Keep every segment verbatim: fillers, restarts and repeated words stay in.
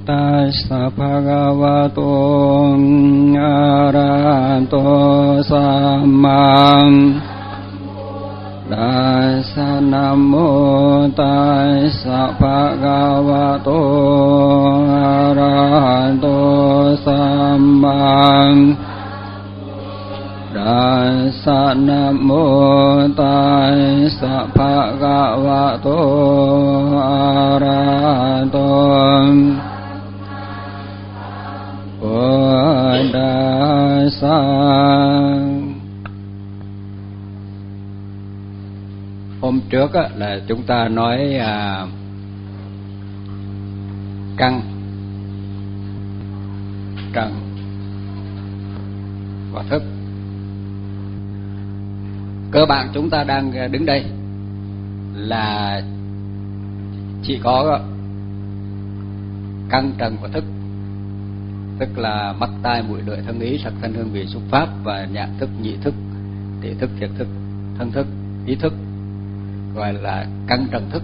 ตัสสะภะคะวะโตอะระหะโตสัมมาตัสสะนะโมตัสสะภะคะวะโตอะระหะโตสัมมาตัสสะนะโมตัสสะภะคะวะโตอะระหะโตพุทธัสสะ. Hôm trước á, là chúng ta nói à, căn, trần và thức. Cơ bản chúng ta đang đứng đây là chỉ có căn, trần và thức, tức là mắt, tai, mũi, lưỡi, thân, ý, sắc, thanh, hương, vị, xúc, pháp và nhãn thức, nhị thức, tỷ thức, thiệt thức, thân thức, ý thức, gọi là căn trần thức.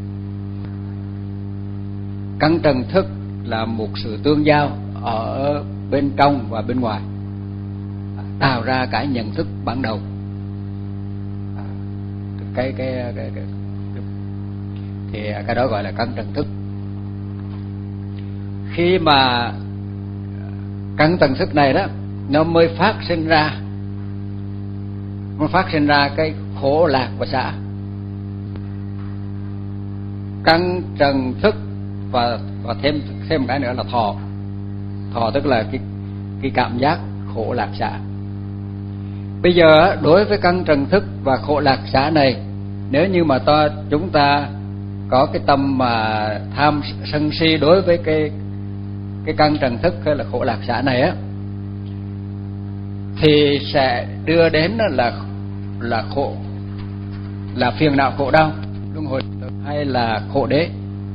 Căn trần thức là một sự tương giao ở bên trong và bên ngoài, tạo ra cái nhận thức ban đầu. Cái, cái, cái, cái, cái thì cái đó gọi là căn trần thức. Khi mà căn trần thức này đó, nó mới phát sinh ra, nó phát sinh ra cái khổ lạc và xả. Căn trần thức và và thêm thêm một cái nữa là thọ. Thọ tức là cái cái cảm giác khổ lạc xả. Bây giờ đối với căn trần thức và khổ lạc xả này, nếu như mà ta chúng ta có cái tâm mà tham sân si đối với cái cái căn trần thức hay là khổ lạc xả này á, thì sẽ đưa đến là là khổ, là phiền não khổ đau, luân hồi hay là khổ đế.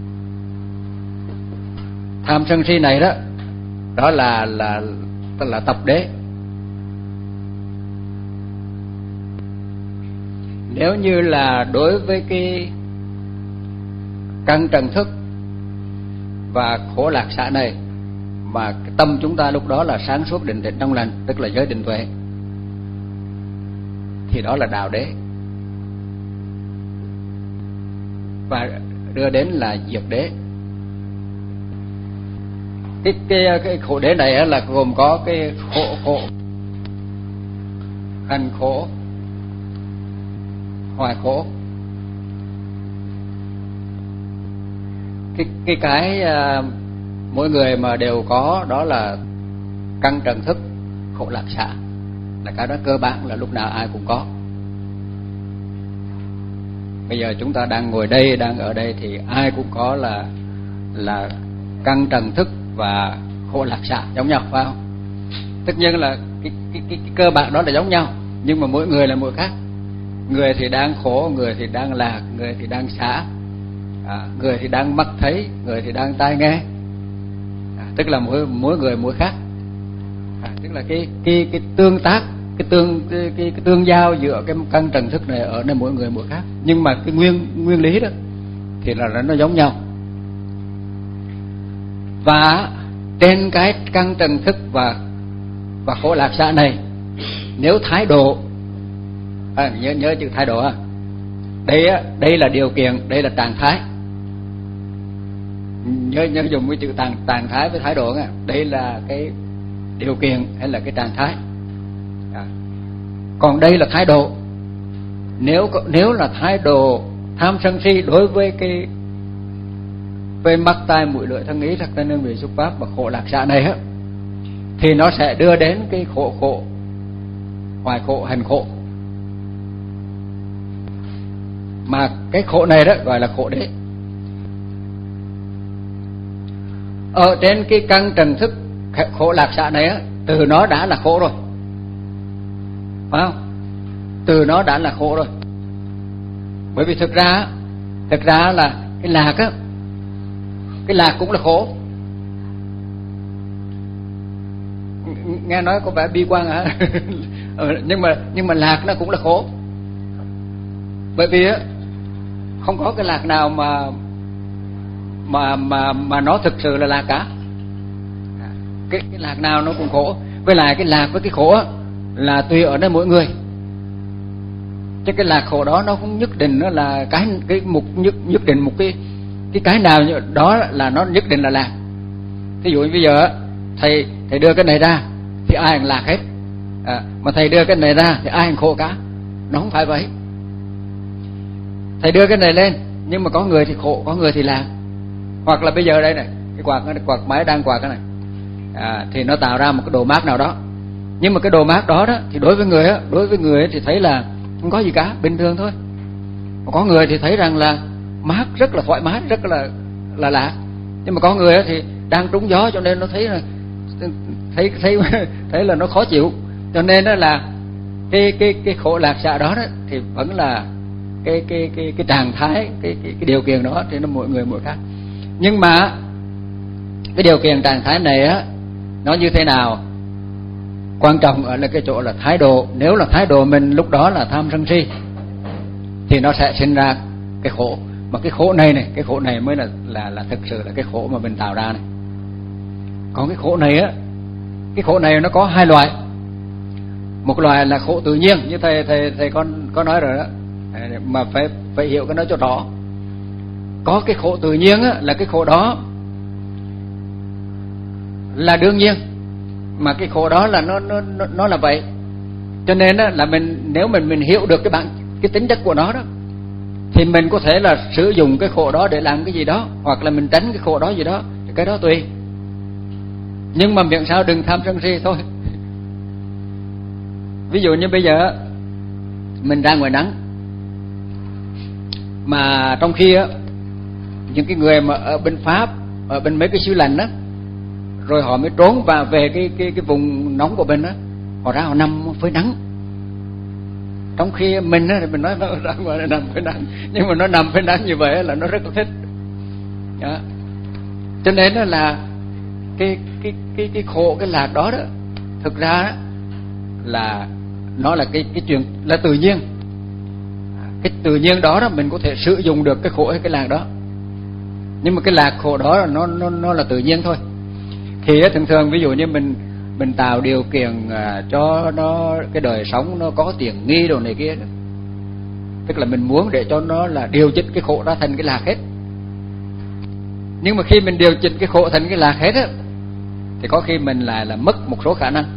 Tham sân si này đó, đó là là là tập đế. Nếu như là đối với cái căn trần thức và khổ lạc xả này mà cái tâm chúng ta lúc đó là sáng suốt, định tĩnh, trong lành, tức là giới định tuệ, thì đó là đạo đế, và đưa đến là diệt đế. Cái cái cái khổ đế này là gồm có cái khổ khổ, hành khổ, hoại khổ. Cái cái cái uh, mỗi người mà đều có đó là căn trần thức, khổ lạc xả, là cái đó cơ bản là lúc nào ai cũng có. Bây giờ chúng ta đang ngồi đây, đang ở đây thì ai cũng có là là căn trần thức và khổ lạc xả giống nhau, phải không? Tất nhiên là cái, cái, cái, cái cơ bản đó là giống nhau, nhưng mà mỗi người là mỗi khác. Người thì đang khổ, người thì đang lạc, người thì đang xả, à, người thì đang mắt thấy, người thì đang tai nghe, à, tức là mỗi mỗi người mỗi khác, à, tức là cái cái cái tương tác, cái tương cái, cái, cái tương giao giữa cái căn trần thức này ở nơi mỗi người mỗi khác, nhưng mà cái nguyên nguyên lý đó thì là nó giống nhau. Và trên cái căn trần thức và và khổ lạc xả này, nếu thái độ, à, nhớ nhớ chữ thái độ, à, đây á, đây là điều kiện, đây là trạng thái. Nhớ nhớ dùng cái chữ trạng trạng thái với thái độ á, đây là cái điều kiện hay là cái trạng thái. À, còn đây là thái độ. Nếu nếu là thái độ tham sân si đối với cái về mắt, tai, mũi, lưỡi, thân, ý, sắc, thanh, hương, vị, xúc, pháp và khổ lạc xả này á, thì nó sẽ đưa đến cái khổ khổ, hoại khổ, hành khổ. Mà cái khổ này đó gọi là khổ đế. Ở trên cái căn trần thức khổ lạc xả này á, từ nó đã là khổ rồi, phải không? Từ nó đã là khổ rồi. Bởi vì thực ra thực ra là cái lạc á, cái lạc cũng là khổ. Nghe nói có vẻ bi quan hả? nhưng mà nhưng mà lạc nó cũng là khổ. Bởi vì á, không có cái lạc nào mà mà mà mà nó thực sự là lạc cả. cái, cái lạc nào nó cũng khổ. Với lại cái lạc với cái khổ á, là tùy ở nơi mỗi người. Chứ cái lạc khổ đó nó không nhất định nó là cái cái mục nhất nhất định một cái cái cái nào đó là nó nhất định là lạc. Ví dụ như bây giờ thầy thầy đưa cái này ra thì ai cũng lạc hết, à, mà thầy đưa cái này ra thì ai cũng khổ cả. Nó không phải vậy. Thầy đưa cái này lên nhưng mà có người thì khổ, có người thì lạc. Hoặc là bây giờ đây này, cái quạt cái quạt máy đang quạt cái này, à, thì nó tạo ra một cái độ mát nào đó. Nhưng mà cái độ mát đó đó thì đối với người á, đối với người thì thấy là không có gì cả, bình thường thôi. Mà có người thì thấy rằng là mát rất là thoải mái, rất là là lạ. Nhưng mà có người á thì đang trúng gió cho nên nó thấy là thấy thấy thấy là nó khó chịu. Cho nên đó là cái cái cái khổ lạc xạ đó, đó thì vẫn là cái cái cái cái trạng thái, cái cái cái điều kiện đó thì nó mỗi người mỗi khác. Nhưng mà cái điều kiện trạng thái này á nó như thế nào? Quan trọng ở là cái chỗ là thái độ. Nếu là thái độ mình lúc đó là tham sân si thì nó sẽ sinh ra cái khổ. Mà cái khổ này này, cái khổ này mới là là là thực sự là cái khổ mà mình tạo ra này. Còn cái khổ này á, cái khổ này nó có hai loại. Một loại là khổ tự nhiên như thầy thầy thầy con có nói rồi đó, mà phải phải hiểu cái nó cho rõ. Có cái khổ tự nhiên á, là cái khổ đó là đương nhiên, mà cái khổ đó là nó nó nó, nó là vậy. Cho nên á, là mình nếu mình mình hiểu được cái bản cái tính chất của nó đó thì mình có thể là sử dụng cái khổ đó để làm cái gì đó, hoặc là mình tránh cái khổ đó gì đó, cái đó tùy. Nhưng mà miệng sao đừng tham sân si thôi. Ví dụ như bây giờ mình ra ngoài nắng, mà trong khi á những cái người mà ở bên Pháp, ở bên mấy cái xứ lạnh đó, rồi họ mới trốn và về cái cái cái vùng nóng của mình đó, họ ra họ nằm phơi nắng. Trong khi mình á, mình nói nó ra ngoài nằm phơi nắng, nhưng mà nó nằm phơi nắng như vậy là nó rất là thích. Đó. Cho nên đó là cái cái cái cái khổ cái lạc đó đó, thực ra đó, là nó là cái cái chuyện là tự nhiên. Cái tự nhiên đó đó mình có thể sử dụng được cái khổ hay cái lạc đó. Nhưng mà cái lạc khổ đó là nó nó nó là tự nhiên thôi. Thì thường thường ví dụ như mình mình tạo điều kiện cho nó cái đời sống nó có tiện nghi đồ này kia đó. Tức là mình muốn để cho nó là điều chỉnh cái khổ đó thành cái lạc hết. Nhưng mà khi mình điều chỉnh cái khổ thành cái lạc hết á, thì có khi mình lại là mất một số khả năng.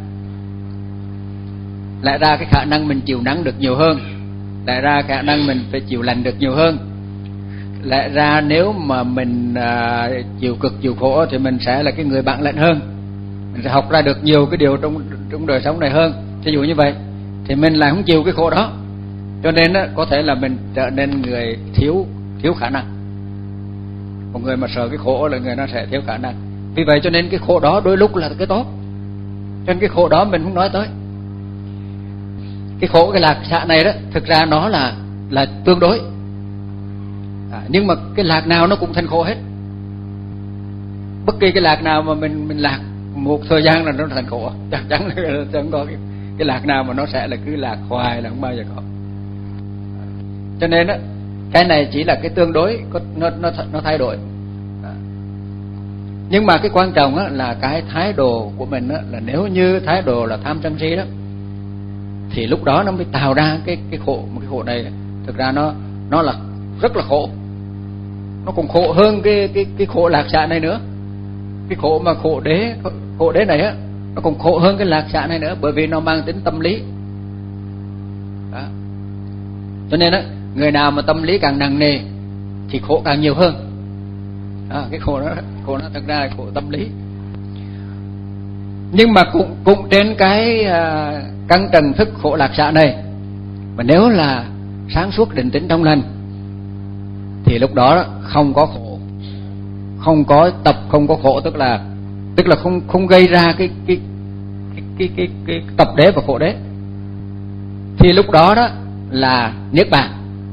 Lại ra cái khả năng mình chịu nắng được nhiều hơn, lại ra khả năng mình phải chịu lạnh được nhiều hơn, lại ra nếu mà mình à, chịu cực chịu khổ thì mình sẽ là cái người bạn lạnh hơn, mình sẽ học ra được nhiều cái điều trong trong đời sống này hơn. Ví dụ như vậy thì mình lại không chịu cái khổ đó, cho nên á, có thể là mình trở nên người thiếu thiếu khả năng. Một người mà sợ cái khổ là người nó sẽ thiếu khả năng. Vì vậy cho nên cái khổ đó đôi lúc là cái tốt, cho nên cái khổ đó mình không nói tới. Cái khổ cái lạc xạ này đó, thực ra nó là là tương đối, à, nhưng mà cái lạc nào nó cũng thành khổ hết. Bất kỳ cái lạc nào mà mình mình lạc một thời gian là nó thành khổ, chắc chắn là chẳng có cái, cái lạc nào mà nó sẽ là cứ lạc hoài là không bao giờ có. Cho nên đó, cái này chỉ là cái tương đối, nó nó nó thay đổi. À. Nhưng mà cái quan trọng á, là cái thái độ của mình á, là nếu như thái độ là tham sân si đó, thì lúc đó nó mới tạo ra cái cái khổ. Một cái khổ này thực ra nó nó là rất là khổ, nó còn khổ hơn cái cái cái khổ lạc xạ này nữa. Cái khổ mà khổ đế khổ đế này á, nó còn khổ hơn cái lạc xạ này nữa, bởi vì nó mang tính tâm lý. Đó. Cho nên á, người nào mà tâm lý càng nặng nề thì khổ càng nhiều hơn. Đó, cái khổ đó khổ nó thực ra là khổ tâm lý. Nhưng mà cũng cũng trên cái à, căn trần thức khổ lạc xạ này, mà nếu là sáng suốt định tĩnh trong lành thì lúc đó không có khổ, không có tập, không có khổ, tức là tức là không không gây ra cái cái cái cái cái, cái tập đế và khổ đế. Thì lúc đó đó là niết bàn.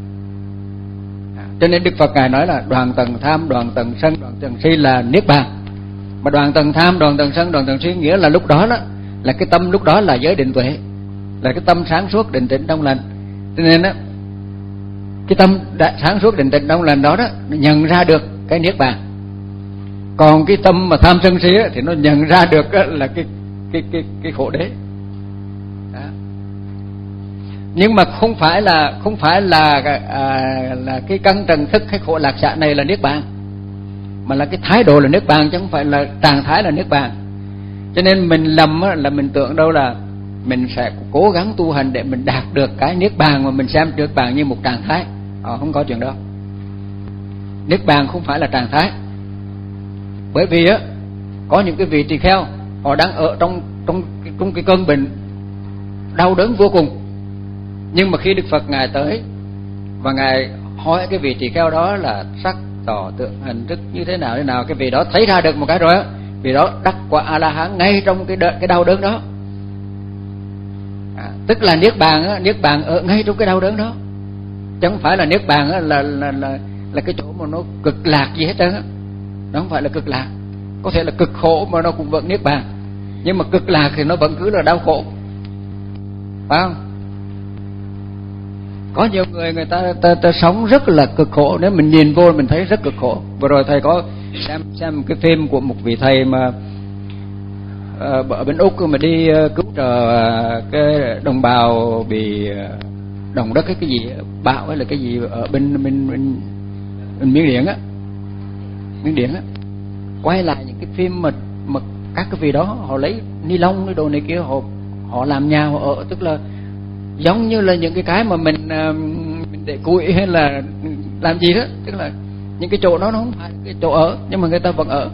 Cho nên Đức Phật ngài nói là đoàn tầng tham, đoàn tầng sân, đoàn tầng si là niết bàn. Mà đoàn tầng tham, đoàn tầng sân, đoàn tầng si nghĩa là lúc đó đó là cái tâm lúc đó là giới định tuệ, là cái tâm sáng suốt định tĩnh trong lành. Cho nên đó, cái tâm đã sáng suốt định tĩnh trong lành đó đó, nó nhận ra được cái niết bàn. Còn cái tâm mà tham sân si thì nó nhận ra được là cái cái cái cái khổ đế. Đó. Nhưng mà không phải là không phải là à, là cái căn trần thức hay khổ lạc xạ này là niết bàn, mà là cái thái độ là niết bàn, chứ không phải là trạng thái là niết bàn. Cho nên mình lầm là mình tưởng đâu là mình sẽ cố gắng tu hành để mình đạt được cái niết bàn, mà mình xem niết bàn như một trạng thái. Ờ, không có chuyện đó. Niết bàn không phải là trạng thái. Bởi vì á có những cái vị tỳ kheo họ đang ở trong trong trong cái cơn bệnh đau đớn vô cùng, nhưng mà khi Đức Phật ngài tới và ngài hỏi cái vị tỳ kheo đó là sắc tỏ tượng hình thức như thế nào thế nào, cái vị đó thấy ra được một cái rồi á, vì đó đắc quả A La Hán ngay trong cái đợt, cái đau đớn đó. À, tức là niết bàn á, niết bàn ở ngay trong cái đau đớn đó, chứ không phải là niết bàn á là là là là cái chỗ mà nó cực lạc gì hết trơn á. Nó không phải là cực lạc. Có thể là cực khổ mà nó cũng vẫn niết bàn, nhưng mà cực lạc thì nó vẫn cứ là đau khổ, phải không? Có nhiều người người ta, ta, ta sống rất là cực khổ, nếu mình nhìn vô mình thấy rất cực khổ. Vừa rồi thầy có xem xem cái phim của một vị thầy mà uh, ở bên Úc mà đi uh, cứu trợ cái đồng bào bị uh, động đất hay cái gì bão hay là cái gì ở bên bên bên, bên Miến Điện á, Miến Điện á, quay lại những cái phim mà mà các cái vị đó họ lấy ni lông cái đồ này kia, họ họ làm nhà họ ở, tức là giống như là những cái cái mà mình mình để củi hay là làm gì đó, tức là những cái chỗ đó nó không phải cái chỗ ở, nhưng mà người ta vẫn ở.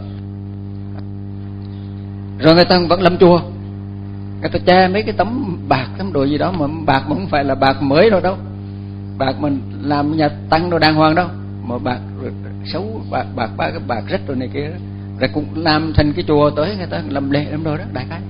Rồi người ta vẫn làm chùa, người ta che mấy cái tấm bạc tấm đồ gì đó, mà bạc mà không phải là bạc mới đâu đâu, bạc mình làm nhà tăng đồ đàng hoàng đâu, mà bạc xấu, bạc bạc ba cái bạc rách rồi này kia đó. Rồi cũng làm thành cái chùa tới người ta làm lễ làm đồ đó, đại khái.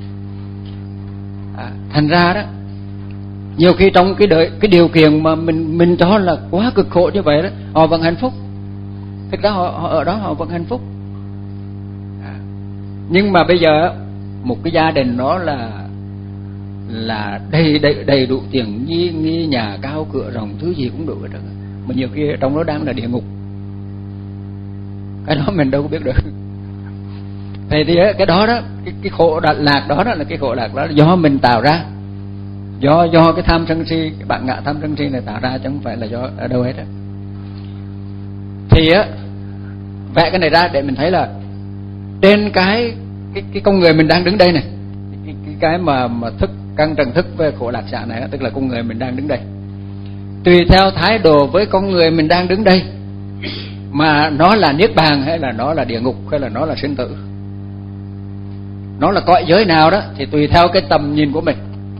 À, thành ra đó nhiều khi trong cái đời, cái điều kiện mà mình mình cho là quá cực khổ như vậy đó, họ vẫn hạnh phúc. Thực ra họ, họ ở đó họ vẫn hạnh phúc. À, nhưng mà bây giờ một cái gia đình đó là là đầy đầy đầy đủ tiền, nghi nghi nhà cao cửa rộng, thứ gì cũng đủ hết đó, mà nhiều khi trong đó đang là địa ngục. Cái đó mình đâu có biết được. Thì thì cái đó đó, cái, cái khổ lạc đó, đó là cái khổ lạc đó do mình tạo ra, do do cái tham sân si, cái bạn ngạ tham sân si này tạo ra, chứ không phải là do ở đâu hết á. Thì á vẽ cái này ra để mình thấy là trên cái cái cái con người mình đang đứng đây này, cái cái, cái mà mà thức căn trần thức về khổ lạc xạ này á, tức là con người mình đang đứng đây, tùy theo thái độ với con người mình đang đứng đây mà nó là niết bàn hay là nó là địa ngục hay là nó là sinh tử, nó là cõi giới nào đó, thì tùy theo cái tầm nhìn của mình.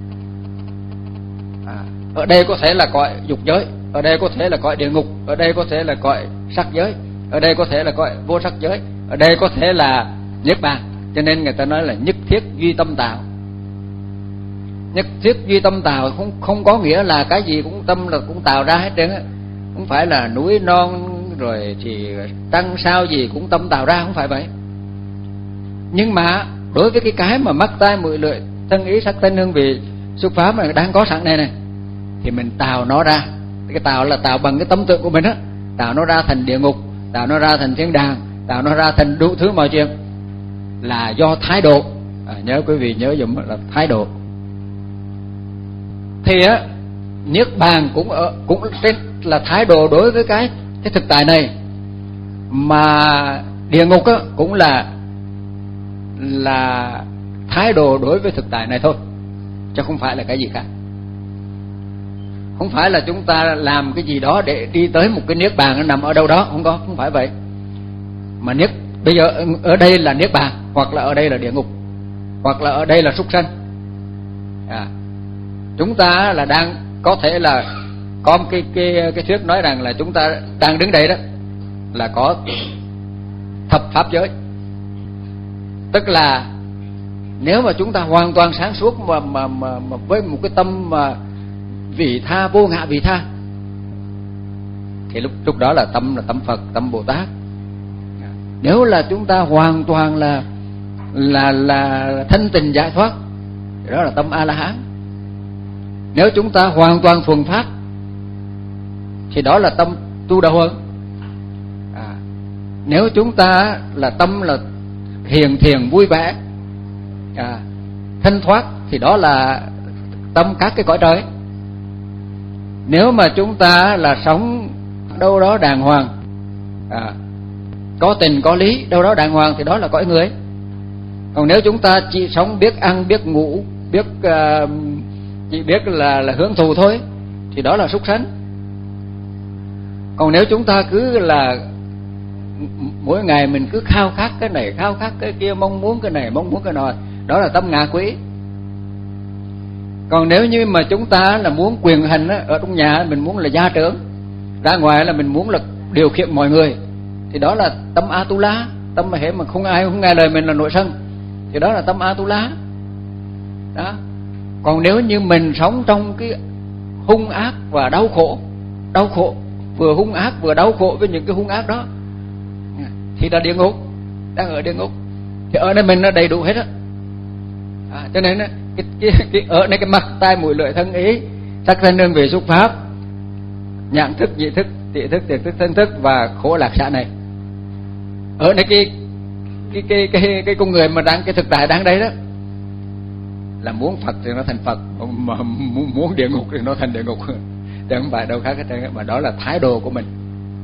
À, ở đây có thể là cõi dục giới, ở đây có thể là cõi địa ngục, ở đây có thể là cõi sắc giới, ở đây có thể là cõi vô sắc giới, ở đây có thể là niết bàn. Cho nên người ta nói là nhất thiết duy tâm tạo. Nhất thiết duy tâm tạo không không có nghĩa là cái gì cũng tâm là cũng tạo ra hết trơn á. Không phải là núi non rồi thì trăng sao gì cũng tâm tạo ra, không phải vậy. Nhưng mà đối với cái cái mà mắt tai mũi lưỡi thân ý sắc thanh hương vị xúc pháp mà đang có sẵn này này, thì mình tạo nó ra. Cái tạo là tạo bằng cái tâm tượng của mình á, tạo nó ra thành địa ngục, tạo nó ra thành thiên đàng, tạo nó ra thành đủ thứ mọi chuyện, là do thái độ. À, nhớ quý vị nhớ dùm là thái độ. Thì á niết bàn cũng ở cũng là thái độ đối với cái cái thực tại này, mà địa ngục á cũng là là thái độ đối với thực tại này thôi, chứ không phải là cái gì khác. Không phải là chúng ta làm cái gì đó để đi tới một cái niết bàn nó nằm ở đâu đó, không có, không phải vậy. Mà niết bây giờ ở đây là niết bàn, hoặc là ở đây là địa ngục, hoặc là ở đây là súc sanh. À, chúng ta là đang có thể là có một cái cái cái thuyết nói rằng là chúng ta đang đứng đây đó là có thập pháp giới. Tức là nếu mà chúng ta hoàn toàn sáng suốt mà mà mà, mà với một cái tâm mà vị tha, vô ngã vị tha, thì lúc lúc đó là tâm là tâm Phật, tâm Bồ Tát. Nếu là chúng ta hoàn toàn là là là thanh tịnh giải thoát, thì đó là tâm A La Hán. Nếu chúng ta hoàn toàn thuần phát thì đó là tâm tu đau hơn. À, Nếu chúng ta là tâm là hiền thiền vui vẻ, à, thanh thoát, thì đó là tâm các cái cõi trời. Nếu mà chúng ta là sống đâu đó đàng hoàng, à, có tình có lý, đâu đó đàng hoàng, thì đó là cõi người. Còn nếu chúng ta chỉ sống biết ăn biết ngủ, biết uh, chỉ biết là là hưởng thụ thôi, thì đó là súc sanh. Còn nếu chúng ta cứ là mỗi ngày mình cứ khao khát cái này khao khát cái kia, mong muốn cái này mong muốn cái nọ, đó là tâm ngạ quỷ. Còn nếu như mà chúng ta là muốn quyền hành á, ở trong nhà mình muốn là gia trưởng, ra ngoài là mình muốn là điều khiển mọi người, thì đó là tâm Atula. Tâm mà hệ mà không ai không nghe lời mình là nội sân, thì đó là tâm Atula. Đó. Còn nếu như mình sống trong cái hung ác và đau khổ, đau khổ vừa hung ác vừa đau khổ với những cái hung ác đó, thì là địa ngục, đang ở địa ngục. Thì ở đây mình nó đầy đủ hết á. À, cho nên cái, cái, cái ở đây cái mặt tai mũi lưỡi thân ý, sắc thân hương vị xúc pháp, nhãn thức nhị thức tỷ thức thiệt thức thân thức và khổ lạc xạ này, ở đây cái cái cái cái cái con người mà đang cái thực tại đang đây đó, là muốn Phật thì nó thành Phật, mà muốn địa ngục thì nó thành địa ngục, chứ không phải đâu khác hết trơn. Mà đó là thái độ của mình.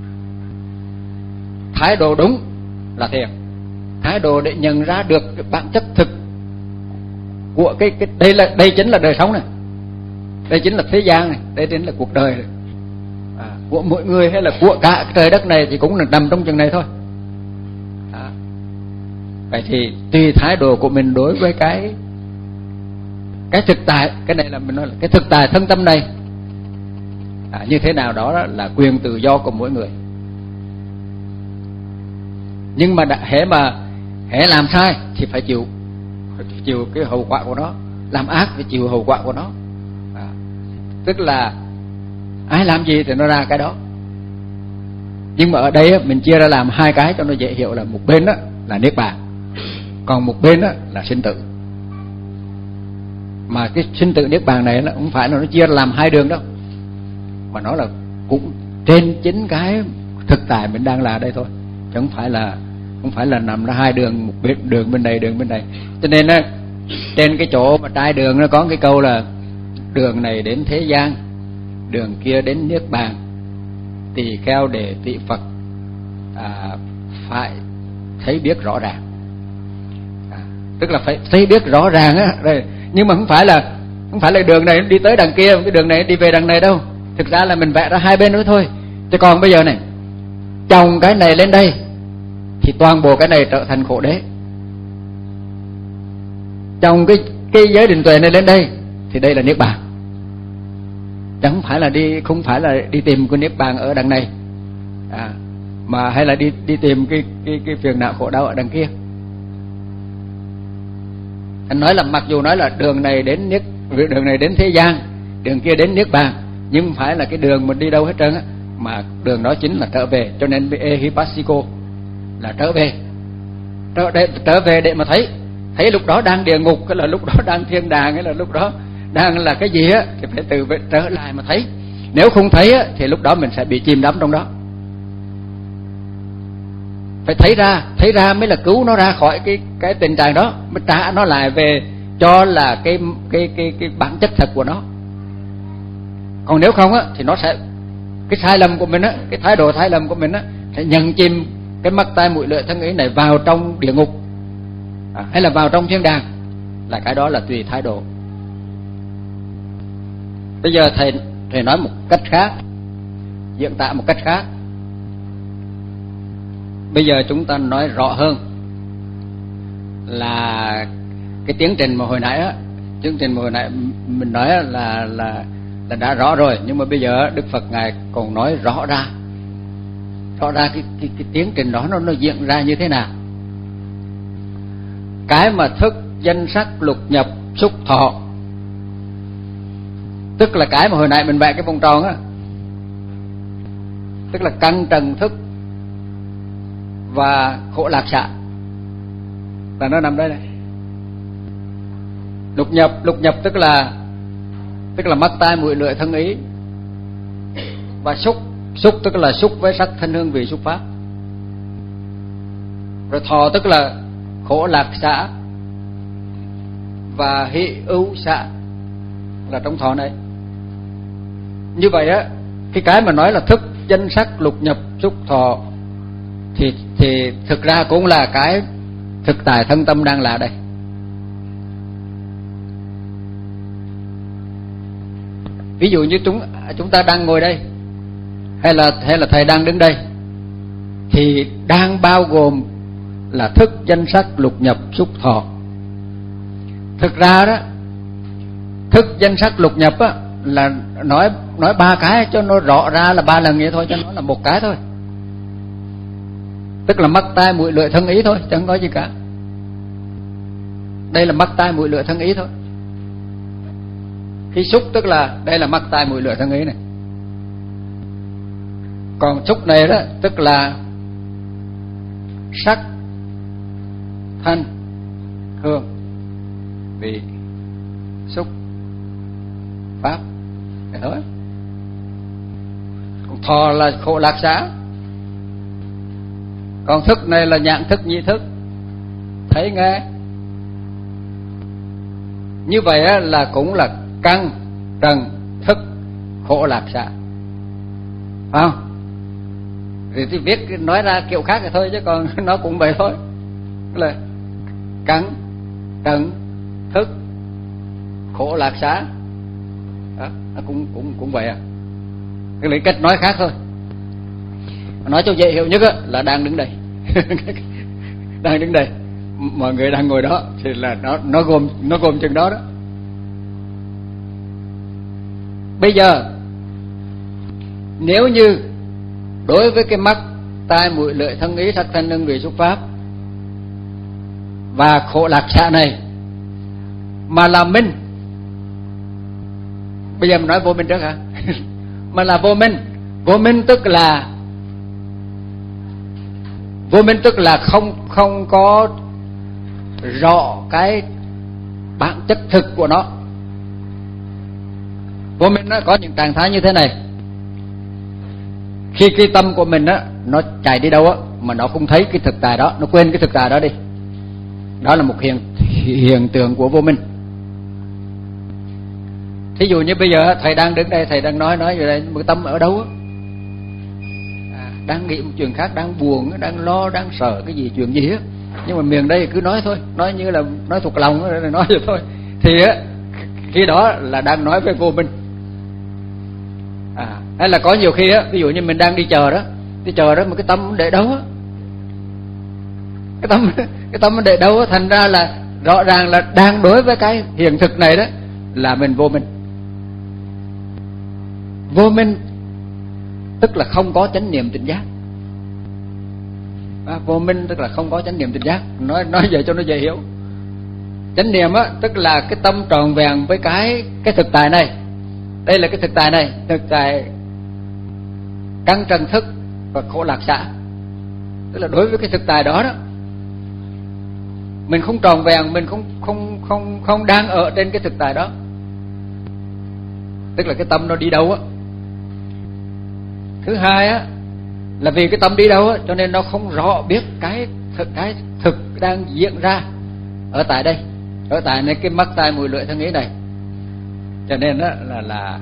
Thái độ đúng là thiền, thái độ để nhận ra được cái bản chất thực của cái cái đây là đây chính là đời sống này, đây chính là thế gian này, đây chính là cuộc đời này. À, của mỗi người hay là của cả trời đất này thì cũng là nằm trong chừng này thôi. À, vậy thì tùy thái độ của mình đối với cái cái thực tại, cái này là mình nói là cái thực tại thân tâm này, à, như thế nào đó là quyền tự do của mỗi người. Nhưng mà đã, hễ mà hễ làm sai thì phải chịu phải chịu cái hậu quả của nó, làm ác phải chịu hậu quả của nó. À, tức là ai làm gì thì nó ra cái đó. Nhưng mà ở đây mình chia ra làm hai cái cho nó dễ hiểu, là một bên đó là niết bàn, còn một bên đó là sinh tử. Mà cái sinh tử niết bàn này nó không phải là nó chia ra làm hai đường đâu, mà nó là cũng trên chính cái thực tại mình đang là đây thôi, chứ không phải là không phải là nằm ra hai đường, một bên đường bên này đường bên này. Cho nên á, trên cái chỗ mà trái đường nó có cái câu là đường này đến thế gian, đường kia đến niết bàn, tỳ kheo để tị Phật à, phải thấy biết rõ ràng. À, tức là phải thấy biết rõ ràng á. Nhưng mà không phải là không phải là đường này đi tới đằng kia, cái đường này đi về đằng này đâu. Thực ra là mình vẽ ra hai bên nữa thôi. Chứ còn bây giờ này, chồng cái này lên đây thì toàn bộ cái này trở thành khổ đế. Chồng cái cái giới định tuệ này lên đây thì đây là niết bàn. Chẳng không phải là đi không phải là đi tìm cái niết bàn ở đằng này, à, mà hay là đi đi tìm cái cái cái phiền não khổ đau ở đằng kia. Anh nói là mặc dù nói là đường này đến niết đường này đến thế gian, đường kia đến niết bàn, nhưng không phải là cái đường mình đi đâu hết trơn á, mà đường đó chính là trở về. Cho nên ehipassiko là trở về, trở, để, trở về để mà thấy thấy lúc đó đang địa ngục, hay là lúc đó đang thiên đàng, hay là lúc đó đang là cái gì á, thì phải từ trở lại mà thấy. Nếu không thấy á, thì lúc đó mình sẽ bị chìm đắm trong đó. Phải thấy ra, thấy ra mới là cứu nó ra khỏi cái cái tình trạng đó, mới trả nó lại về cho là cái cái cái cái bản chất thật của nó. Còn nếu không á, thì nó sẽ cái sai lầm của mình á, cái thái độ sai lầm của mình á, sẽ nhận chìm cái mắt tai mũi lưỡi thân ý này vào trong địa ngục, à, hay là vào trong thiên đàng, là cái đó là tùy thái độ. Bây giờ thầy thầy nói một cách khác, diễn tả một cách khác. Bây giờ chúng ta nói rõ hơn là cái tiến trình mà hồi nãy á, tiến trình mà hồi nãy mình nói là là là đã rõ rồi, nhưng mà bây giờ Đức Phật ngài còn nói rõ ra, rõ ra cái cái, cái tiến trình đó nó nó diễn ra như thế nào. Cái mà thức danh sắc lục nhập xúc thọ, tức là cái mà hồi nãy mình vẽ cái vòng tròn á, tức là căn trần thức và khổ lạc xạ, là nó nằm đây này. Lục nhập, lục nhập tức là tức là mắt tai mũi lưỡi thân ý, và xúc, xúc tức là xúc với sắc thân hương vị xúc pháp. Rồi thọ tức là khổ lạc xã và hỷ ưu xã là trong thọ này. Như vậy á, cái cái mà nói là thức danh sắc lục nhập xúc thọ thì thì thực ra cũng là cái thực tại thân tâm đang là đây. Ví dụ như chúng chúng ta đang ngồi đây, hay là hay là thầy đang đứng đây, thì đang bao gồm là thức danh sắc lục nhập xúc thọ. Thực ra đó, thức danh sắc lục nhập á là nói nói ba cái cho nó rõ ra là ba lần vậy thôi, cho nó là một cái thôi. Tức là mắt tai mũi lưỡi thân ý thôi, chẳng có gì cả. Đây là mắt tai mũi lưỡi thân ý thôi. Khi xúc tức là đây là mắt tai mũi lưỡi thân ý này. Còn xúc này đó tức là sắc, thanh, hương, vị, xúc, pháp, thế thôi. Còn thọ là khổ lạc xã. Còn thức này là nhãn thức, nhĩ thức, thấy nghe. Như vậy á, là cũng là căn, trần, thức, khổ lạc xã, phải không? Thì, thì viết nói ra kiểu khác thì thôi, chứ còn nó cũng vậy thôi. Là căn, trần, thức, khổ lạc xã, đó, nó cũng cũng cũng vậy à. Cái lấy cách nói khác thôi. Nói cho dễ hiểu nhất á, là đang đứng đây. Đang đứng đây, mọi người đang ngồi đó thì là nó nó gồm nó gồm chừng đó đó. Bây giờ nếu như đối với cái mắt, tai, mũi, lưỡi, thân, ý, sắc, thanh, hương, vị, xúc, pháp và khổ lạc xã này mà là minh, bây giờ mình nói vô minh trước hả? Mà là vô minh. Vô minh tức là vô minh tức là không không có rõ cái bản chất thực của nó. Vô minh nó có những trạng thái như thế này. Khi cái tâm của mình á, nó chạy đi đâu á mà nó không thấy cái thực tại đó, nó quên cái thực tại đó đi, đó là một hiện hiện tượng của vô minh. Thí dụ như bây giờ thầy đang đứng đây, thầy đang nói nói về đây, mà tâm ở đâu á, à, đang nghĩ một chuyện khác, đang buồn, đang lo, đang sợ cái gì, chuyện gì á, nhưng mà miệng đây cứ nói thôi, nói như là nói thuộc lòng rồi nói vậy thôi, thì á khi đó là đang nói về vô minh. À, hay là có nhiều khi á, ví dụ như mình đang đi chờ đó, đi chờ đó mà cái tâm để đâu á, cái tâm cái tâm để đâu á, thành ra là rõ ràng là đang đối với cái hiện thực này đó là mình vô minh. Vô minh tức là không có chánh niệm tỉnh giác. À, vô minh tức là không có chánh niệm tỉnh giác. Nói nói vậy cho nó dễ hiểu. Chánh niệm á tức là cái tâm tròn vẹn với cái cái thực tại này. Đây là cái thực tại này, thực tại căn trần thức và khổ lạc xã. Tức là đối với cái thực tại đó đó, mình không tròn vẹn, mình không không không không đang ở trên cái thực tại đó. Tức là cái tâm nó đi đâu á. Thứ hai á là vì cái tâm đi đâu á, cho nên nó không rõ biết cái thực cái thực đang diễn ra ở tại đây, ở tại này cái mắt tai mũi lưỡi thân ý này. Cho nên á là là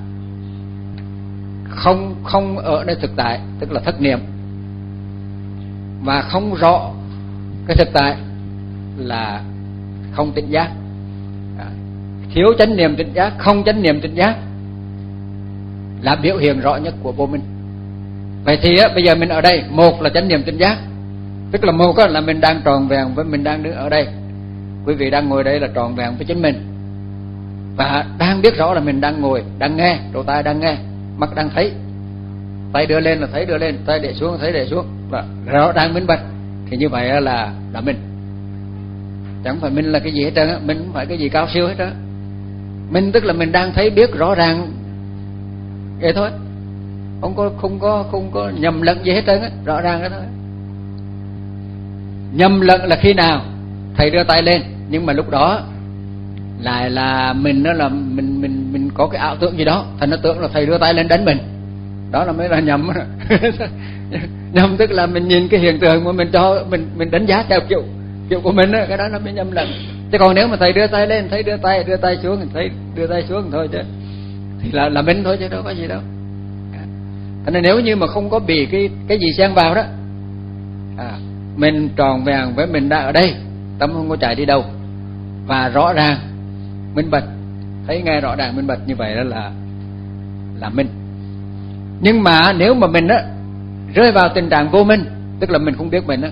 không không ở nơi thực tại, tức là thất niệm, và không rõ cái thực tại là không tỉnh giác. Thiếu chánh niệm tỉnh giác, không chánh niệm tỉnh giác là biểu hiện rõ nhất của vô minh. Vậy thì á, bây giờ mình ở đây, một là chánh niệm tỉnh giác, tức là một là mình đang tròn vẹn với mình đang đứng ở đây. Quý vị đang ngồi đây là tròn vẹn với chính mình, và đang biết rõ là mình đang ngồi, đang nghe, lỗ tai đang nghe, mắt đang thấy, tay đưa lên là thấy đưa lên, tay để xuống là thấy để xuống, và rõ đang minh bạch. Thì như vậy là là mình. Chẳng phải mình là cái gì hết trơn á, mình không phải cái gì cao siêu hết trơn. Mình tức là mình đang thấy biết rõ ràng vậy thôi, không có không có không có nhầm lẫn gì hết trơn á, rõ ràng đó thôi. Nhầm lẫn là khi nào thầy đưa tay lên, nhưng mà lúc đó lại là mình đó là mình mình mình có cái ảo tưởng gì đó, thành nó tưởng là thầy đưa tay lên đánh mình. đó là mới là nhầm. Nhầm tức là mình nhìn cái hiện tượng mà mình cho mình mình đánh giá theo kiểu kiểu của mình đó, cái đó nó mới nhầm lẫn. Chứ còn nếu mà thầy đưa tay lên, thấy đưa tay đưa tay xuống, thấy đưa tay xuống thôi chứ thì là là mình thôi chứ đâu có gì đâu. Thế nên nếu như mà không có bị cái cái gì xen vào đó, à, mình tròn vẹn với mình đã ở đây, tâm không có chạy đi đâu, và rõ ràng minh bạch, thấy nghe rõ ràng minh bạch như vậy đó là là minh. Nhưng mà nếu mà mình á rơi vào tình trạng vô minh, tức là mình không biết mình á,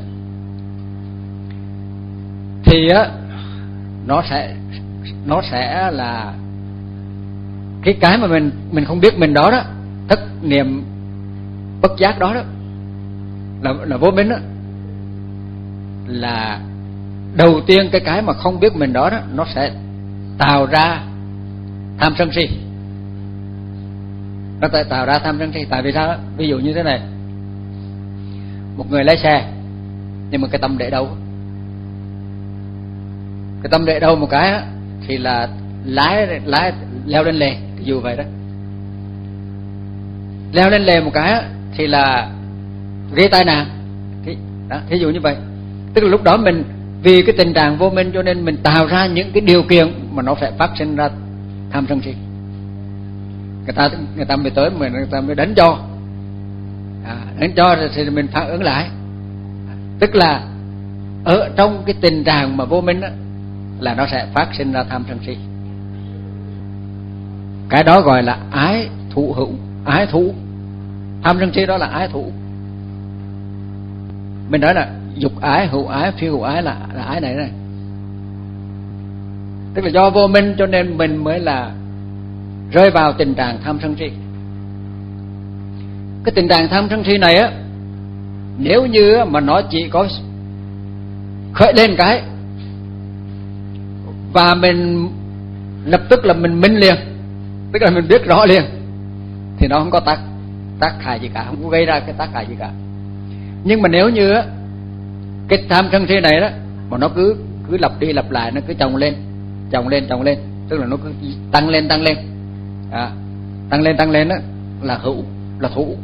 thì á nó sẽ nó sẽ là cái cái mà mình mình không biết mình đó đó, thức niệm bất giác đó đó là là vô minh đó, là đầu tiên cái cái mà không biết mình đó đó nó sẽ tạo ra tham sân si. Nó sẽ tạo ra tham sân si. Tại vì sao đó? Ví dụ như thế này, một người lái xe nhưng mà cái tâm để đâu? Cái tâm để đâu một cái á thì là lái lái leo lên lề, dù vậy đó. Leo lên lề một cái á thì là gây tai nạn. Thì đó, thí dụ như vậy. Tức là lúc đó mình vì cái tình trạng vô minh cho nên mình tạo ra những cái điều kiện mà nó sẽ phát sinh ra tham sân si. Người ta người ta mới tới mình, người ta mới đánh cho, à, đánh cho thì mình phản ứng lại. Tức là ở trong cái tình trạng mà vô minh đó, là nó sẽ phát sinh ra tham sân si. Cái đó gọi là ái thụ hữu, ái thụ. Tham sân si đó là ái thụ. Mình nói là dục ái, hữu ái, phi hữu ái là, là ái này này. Tức là do vô minh cho nên mình mới là rơi vào tình trạng tham sân si. Cái tình trạng tham sân si này á, nếu như mà nó chỉ có khởi lên cái và mình lập tức là mình minh liền, tức là mình biết rõ liền, thì nó không có tác tác hại gì cả, không có gây ra cái tác hại gì cả. Nhưng mà nếu như á, cái tham sân si này đó mà nó cứ cứ lặp đi lặp lại, nó cứ chồng lên chồng lên chồng lên, tức là nó cứ tăng lên tăng lên, à, tăng lên tăng lên đó là hữu, là thụ.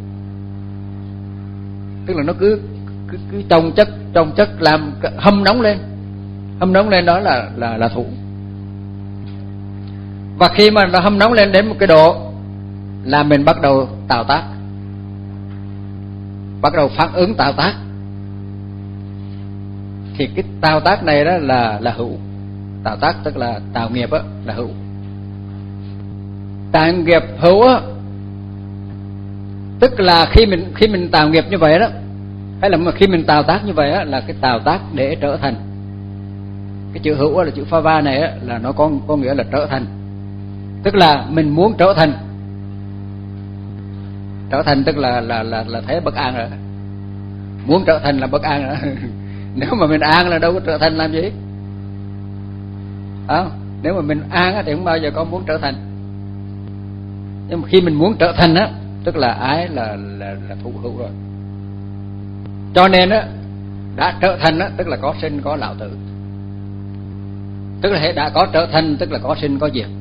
Tức là nó cứ cứ, cứ chồng chất chồng chất làm hâm nóng lên, hâm nóng lên đó là là là thụ. Và khi mà nó hâm nóng lên đến một cái độ là mình bắt đầu tạo tác, bắt đầu phản ứng tạo tác, thì cái tạo tác này đó là là hữu. Tạo tác tức là tạo nghiệp á, là hữu. Tạo nghiệp hữu á, tức là khi mình khi mình tạo nghiệp như vậy đó, hay là khi mình tạo tác như vậy á, là cái tạo tác để trở thành. Cái chữ hữu á, là chữ pha va này á, là nó có có nghĩa là trở thành. Tức là mình muốn trở thành. Trở thành tức là là là là thấy bất an rồi. Muốn trở thành là bất an rồi. Nếu mà mình an là đâu có trở thành làm gì. À, nếu mà mình an thì không bao giờ có muốn trở thành. Nhưng mà khi mình muốn trở thành á, tức là ái là là là thụ hữu rồi. Cho nên á, đã trở thành á, tức là có sinh có lão tử. Tức là hệ đã có trở thành, tức là có sinh có diệt.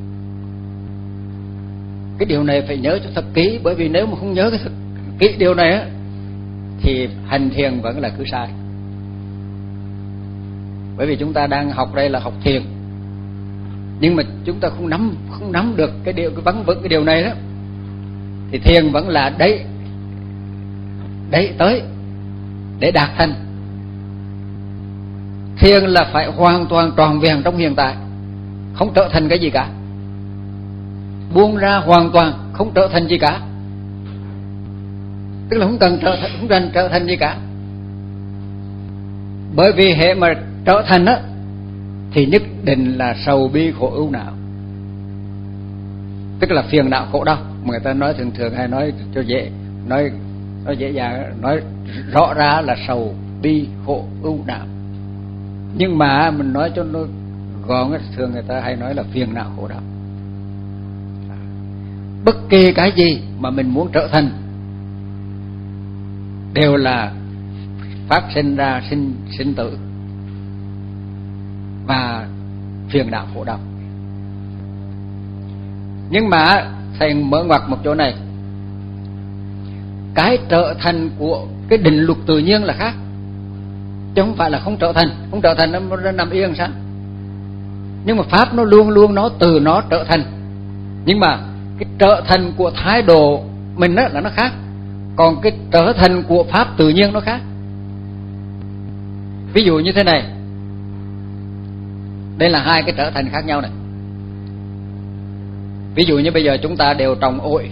Cái điều này phải nhớ cho thật kỹ, bởi vì nếu mà không nhớ cái thật kỹ điều này á, thì hành thiền vẫn là cứ sai. Bởi vì chúng ta đang học đây là học thiền, nhưng mà chúng ta không nắm không nắm được cái điều cái vững vững cái điều này đó, thì thiền vẫn là đấy đấy tới để đạt thành. Thiền là phải hoàn toàn tròn vẹn trong hiện tại, không trở thành cái gì cả, buông ra hoàn toàn, không trở thành gì cả. Tức là không cần trở thành, không cần trở thành gì cả. Bởi vì hệ mà trở thành á thì nhất định là sầu bi khổ ưu não, tức là phiền não khổ đau. Người ta nói thường thường hay nói cho dễ, nói nói dễ dàng, nói rõ ra là sầu bi khổ ưu não. Nhưng mà mình nói cho nó gọn, thường người ta hay nói là phiền não khổ đau. Bất kỳ cái gì mà mình muốn trở thành đều là phát sinh ra sinh sinh tử và phiền não khổ đau. Nhưng mà thầy mở ngoặt một chỗ này, cái trở thành của cái định luật tự nhiên là khác, chứ không phải là không trở thành. Không trở thành nó nằm yên sao? Nhưng mà pháp nó luôn luôn nó từ nó trở thành. Nhưng mà cái trở thành của thái độ mình đó là nó khác, còn cái trở thành của pháp tự nhiên nó khác. Ví dụ như thế này, đây là hai cái trở thành khác nhau này. Ví dụ như bây giờ chúng ta đều trồng ổi,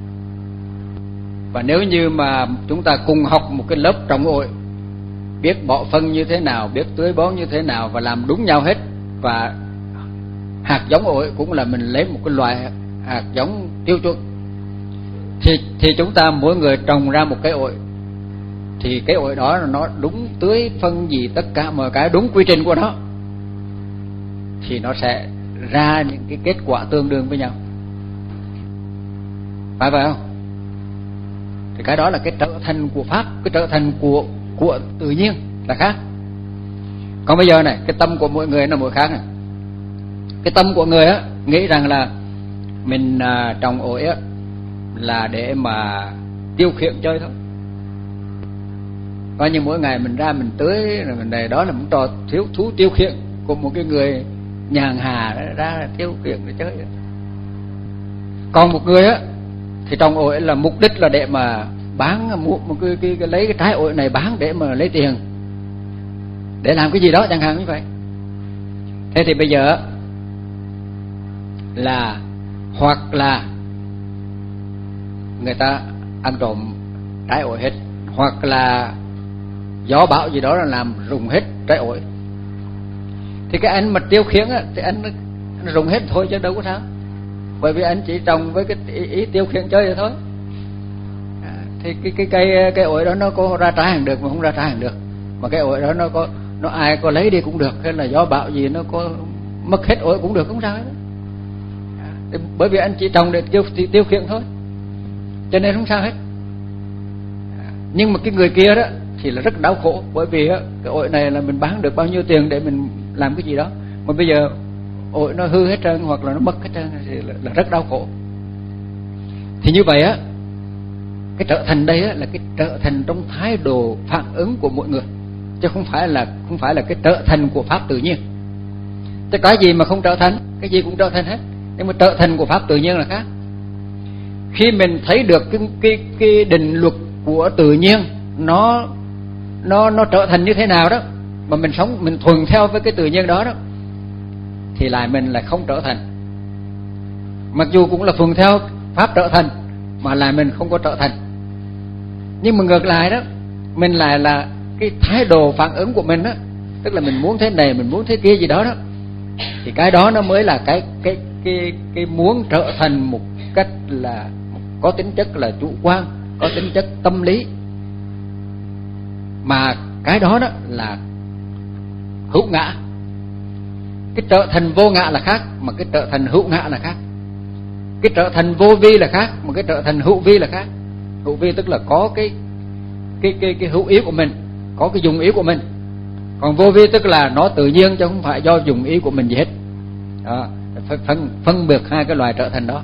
và nếu như mà chúng ta cùng học một cái lớp trồng ổi, biết bỏ phân như thế nào, biết tưới bón như thế nào và làm đúng nhau hết, và hạt giống ổi cũng là mình lấy một cái loại hạt giống tiêu chuẩn, thì thì chúng ta mỗi người trồng ra một cái ổi, thì cái ổi đó nó đúng tưới phân gì tất cả mọi cái đúng quy trình của nó, thì nó sẽ ra những cái kết quả tương đương với nhau, phải vậy không? Thì cái đó là cái trở thành của pháp, cái trở thành của của tự nhiên là khác. Còn bây giờ này, cái tâm của mỗi người là mỗi khác này. Cái tâm của người á nghĩ rằng là mình à, trồng ổi á là để mà tiêu khiển chơi thôi, coi như mỗi ngày mình ra mình tưới rồi mình này, đó là một trò thiếu thú tiêu khiển của một cái người nhàn hà ra tiêu khiển để chơi. Còn một người á thì trồng ổi là mục đích là để mà bán một cái, cái, cái lấy cái trái ổi này bán để mà lấy tiền, để làm cái gì đó chẳng hạn như vậy. Thế thì bây giờ là hoặc là người ta ăn trộm trái ổi hết, hoặc là gió bão gì đó là làm rụng hết trái ổi, thì cái anh mà tiêu khiển á thì anh, anh rụng hết thôi chứ đâu có sao, bởi vì anh chỉ trồng với cái ý, ý tiêu khiển chơi vậy thôi. À, thì cái cái cây cây ổi đó nó có ra trái hàng được mà không ra trái hàng được, mà cái ổi đó nó có nó ai có lấy đi cũng được, hay là gió bão gì nó có mất hết ổi cũng được, không sao hết. À, bởi vì anh chỉ trồng để tiêu tiêu khiển thôi, cho nên không sao hết. À, nhưng mà cái người kia đó thì là rất đau khổ, bởi vì á, cái ổi này là mình bán được bao nhiêu tiền để mình làm cái gì đó, mà bây giờ ổi nó hư hết trơn hoặc là nó mất hết trơn thì là, là rất đau khổ. Thì như vậy á, cái trở thành đây á là cái trở thành trong thái độ phản ứng của mỗi người, chứ không phải là không phải là cái trở thành của pháp tự nhiên. Chứ cái gì mà không trở thành, cái gì cũng trở thành hết, nhưng mà trở thành của pháp tự nhiên là khác. Khi mình thấy được cái cái cái định luật của tự nhiên nó nó nó trở thành như thế nào đó, mà mình sống mình thuần theo với cái tự nhiên đó đó, thì lại mình lại không trở thành. Mặc dù cũng là thuần theo pháp trở thành mà lại mình không có trở thành. Nhưng mà ngược lại đó, mình lại là cái thái độ phản ứng của mình đó, tức là mình muốn thế này, mình muốn thế kia gì đó đó, thì cái đó nó mới là cái cái cái cái muốn trở thành một cách là có tính chất là chủ quan, có tính chất tâm lý. Mà cái đó đó là hữu ngã. Cái trở thành vô ngã là khác, mà cái trở thành hữu ngã là khác. Cái trở thành vô vi là khác, mà cái trở thành hữu vi là khác. Hữu vi tức là có cái cái cái cái hữu ý của mình, có cái dùng ý của mình. Còn vô vi tức là nó tự nhiên chứ không phải do dùng ý của mình gì hết. Đó, phải phân phân biệt hai cái loài trở thành đó.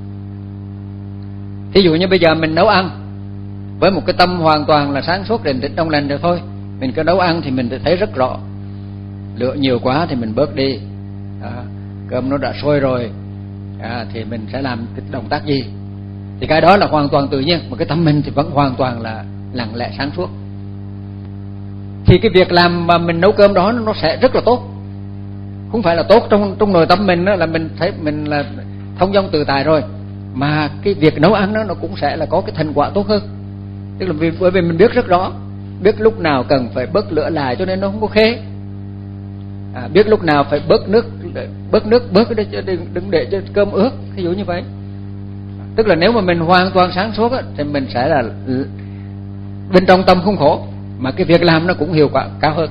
Ví dụ như bây giờ mình nấu ăn với một cái tâm hoàn toàn là sáng suốt, định tĩnh trong lành rồi thôi, mình cứ nấu ăn thì mình thấy rất rõ. Lửa nhiều quá thì mình bớt đi. Đó, cơm nó đã sôi rồi à, thì mình sẽ làm cái động tác gì, thì cái đó là hoàn toàn tự nhiên. Mà cái tâm mình thì vẫn hoàn toàn là lặng lẽ sáng suốt. Thì cái việc làm mà mình nấu cơm đó nó sẽ rất là tốt. Không phải là tốt trong trong nội tâm mình đó, là mình thấy mình là thông dong tự tại rồi, mà cái việc nấu ăn đó nó cũng sẽ là có cái thành quả tốt hơn. Tức là vì, bởi vì mình biết rất rõ, biết lúc nào cần phải bớt lửa lại cho nên nó không có khê, à, biết lúc nào phải bớt nước, bớt nước bớt cái đó, đừng, đừng để cho cơm ướt, ví dụ như vậy. Tức là nếu mà mình hoàn toàn sáng suốt á, thì mình sẽ là bên trong tâm không khổ, mà cái việc làm nó cũng hiệu quả cao hơn.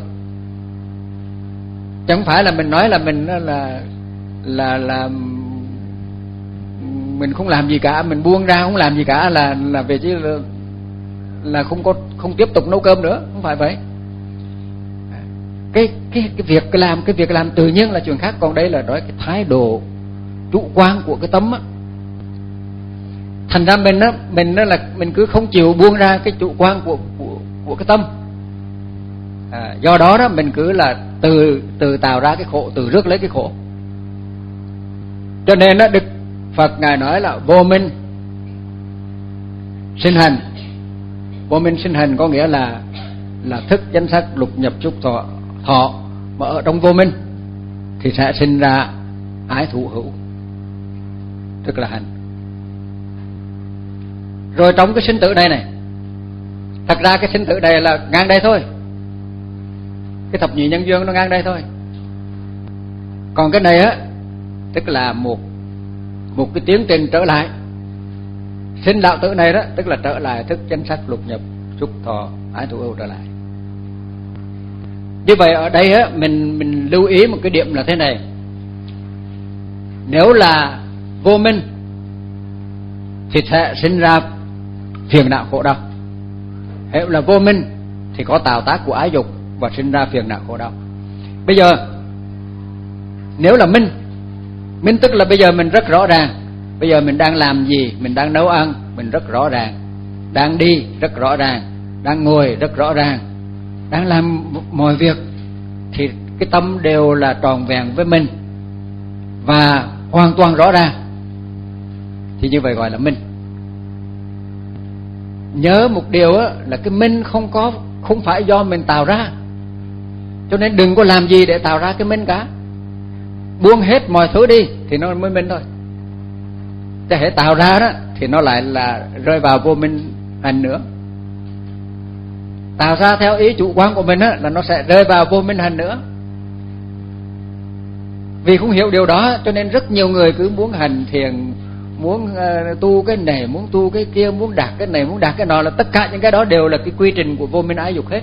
Chẳng phải là mình nói là mình là là là mình không làm gì cả, mình buông ra không làm gì cả là là về chứ là, là không có không tiếp tục nấu cơm nữa, không phải vậy. Cái cái cái việc cái làm cái việc làm tự nhiên là chuyện khác, còn đây là nói cái thái độ chủ quan của cái tâm á. Thành ra mình á, mình đó là mình cứ không chịu buông ra cái chủ quan của của của cái tâm. À, do đó đó mình cứ là từ từ tạo ra cái khổ, từ rước lấy cái khổ. Cho nên đó Đức Phật ngài nói là vô minh sinh hành. Vô minh sinh hành có nghĩa là là thức danh sắc lục nhập xúc thọ thọ mà ở trong vô minh thì sẽ sinh ra ái thụ hữu, tức là hành. Rồi trong cái sinh tử này này, thật ra cái sinh tử này là ngang đây thôi, cái thập nhị nhân duyên nó ngang đây thôi. Còn cái này á, tức là một một cái tiến trình trở lại. Sinh đạo tử này đó, tức là trở lại thức danh sắc lục nhập xúc thọ ái thụ hữu trở lại. Như vậy ở đây á, mình mình lưu ý một cái điểm là thế này. Nếu là vô minh thì sẽ sinh ra phiền não khổ đau. Nếu là vô minh thì có tạo tác của ái dục và sinh ra phiền não khổ đau. Bây giờ nếu là minh, minh tức là bây giờ mình rất rõ ràng, bây giờ mình đang làm gì, mình đang nấu ăn, mình rất rõ ràng, đang đi rất rõ ràng, đang ngồi rất rõ ràng, đang làm mọi việc thì cái tâm đều là tròn vẹn với mình và hoàn toàn rõ ràng, thì như vậy gọi là minh. Nhớ một điều á, là cái minh không có không phải do mình tạo ra, cho nên đừng có làm gì để tạo ra cái minh cả. Buông hết mọi thứ đi thì nó mới minh thôi. Chứ hễ tạo ra đó thì nó lại là rơi vào vô minh hành nữa. Tạo ra theo ý chủ quan của mình á, là nó sẽ rơi vào vô minh hành nữa. Vì không hiểu điều đó cho nên rất nhiều người cứ muốn hành thiền, muốn uh, tu cái này, muốn tu cái kia, muốn đạt cái này, muốn đạt cái nọ, là tất cả những cái đó đều là cái quy trình của vô minh ái dục hết.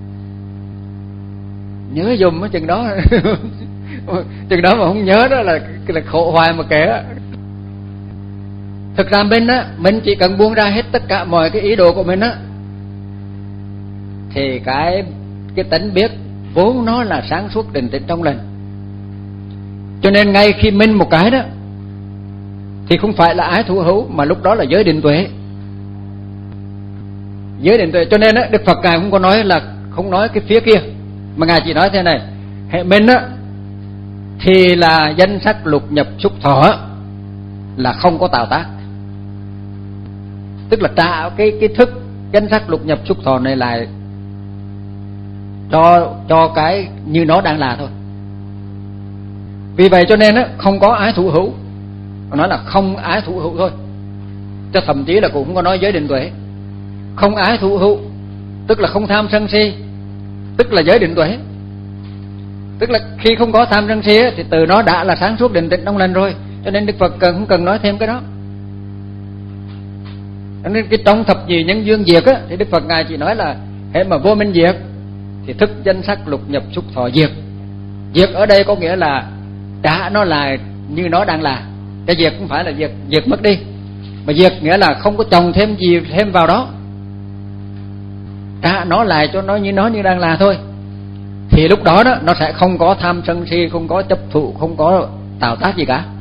Nhớ dùm á chừng đó. Chừng đó mà không nhớ đó là, là khổ hoài mà kể. Thực ra mình á, mình chỉ cần buông ra hết tất cả mọi cái ý đồ của mình á, thì cái cái tánh biết vốn nó là sáng suốt định tĩnh trong lành. Cho nên ngay khi minh một cái đó thì không phải là ái thụ hữu, mà lúc đó là giới định tuệ. Giới định tuệ. Cho nên á, Đức Phật ngài không có nói là không nói cái phía kia, mà ngài chỉ nói thế này: hệ minh á thì là danh sắc lục nhập xúc thọ là không có tạo tác, tức là trả cái cái thức danh sắc lục nhập xúc thọ này lại cho cho cái như nó đang là thôi. Vì vậy cho nên á, không có ái thụ hữu, nói là không ái thụ hữu thôi, chứ thậm chí là cũng không có nói giới định tuệ. Không ái thụ hữu tức là không tham sân si, tức là giới định tuệ. Tức là khi không có tham sân si á, thì từ nó đã là sáng suốt định tĩnh trong lành rồi. Cho nên Đức Phật cần không cần nói thêm cái đó. Cho nên cái trong thập nhị nhân duyên diệt á, thì Đức Phật ngài chỉ nói là hễ mà vô minh diệt thì thức danh sắc lục nhập xúc thọ diệt. Diệt ở đây có nghĩa là đã nó là như nó đang là. Cái diệt không phải là diệt diệt mất đi, mà diệt nghĩa là không có chồng thêm gì thêm vào đó, trả nó lại cho nó như nó như đang là thôi. Thì lúc đó đó nó sẽ không có tham sân si, không có chấp thụ, không có tạo tác gì cả.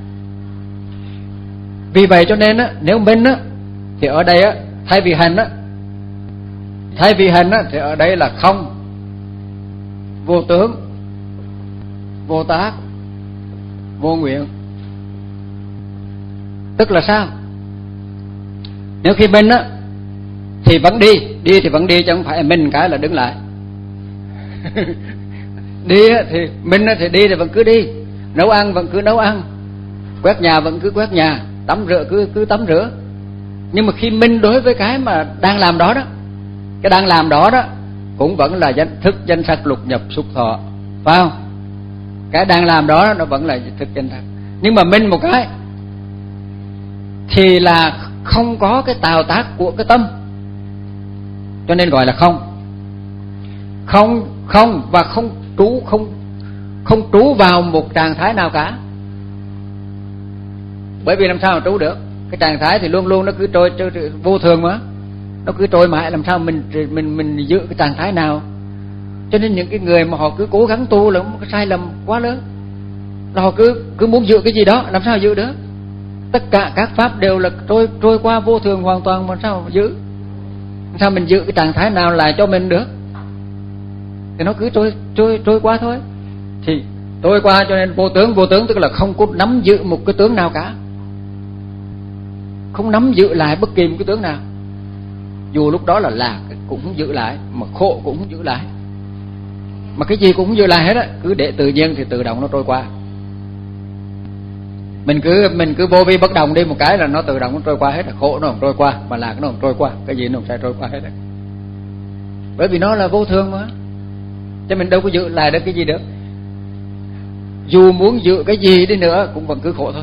Vì vậy cho nên á, nếu minh á thì ở đây á, thay vì hành á, thay vì hành á thì ở đây là không, vô tướng, vô tác, vô nguyện. Tức là sao? Nếu khi minh á thì vẫn đi, đi thì vẫn đi, chứ không phải minh cái là đứng lại. Đi á thì minh á thì đi thì vẫn cứ đi, nấu ăn vẫn cứ nấu ăn, quét nhà vẫn cứ quét nhà, tắm rửa cứ cứ tắm rửa. Nhưng mà khi minh đối với cái mà đang làm đó đó, cái đang làm đó đó cũng vẫn là danh thức danh sắc lục nhập xúc thọ, phải không? Cái đang làm đó nó vẫn là thức danh sắc. Nhưng mà minh một cái thì là không có cái tạo tác của cái tâm, cho nên gọi là không. Không không và không trú, không không trú vào một trạng thái nào cả. Bởi vì làm sao mà trú được? Cái trạng thái thì luôn luôn nó cứ trôi, trôi, trôi vô thường mà, nó cứ trôi mãi, làm sao mình mình mình giữ cái trạng thái nào? Cho nên những cái người mà họ cứ cố gắng tu là một cái sai lầm quá lớn, là họ cứ cứ muốn giữ cái gì đó, làm sao giữ được? Tất cả các pháp đều là trôi trôi qua vô thường hoàn toàn, mà sao mà giữ? Sao mình giữ cái trạng thái nào lại cho mình được? Thì nó cứ trôi trôi trôi qua thôi. Thì trôi qua cho nên vô tướng. Vô tướng tức là không có nắm giữ một cái tướng nào cả, không nắm giữ lại bất kỳ một cái tướng nào. Dù lúc đó là lạc cũng không giữ lại, mà khổ cũng không giữ lại, mà cái gì cũng không giữ lại hết á. Cứ để tự nhiên thì tự động nó trôi qua. Mình cứ mình cứ vô vi bất động đi một cái là nó tự động nó trôi qua hết. Khổ nó không trôi qua, mà lạc nó không trôi qua, cái gì nó không sẽ trôi qua hết. Bởi vì nó là vô thường mà, cho mình đâu có giữ lại được cái gì được. Dù muốn giữ cái gì đi nữa cũng vẫn cứ khổ thôi.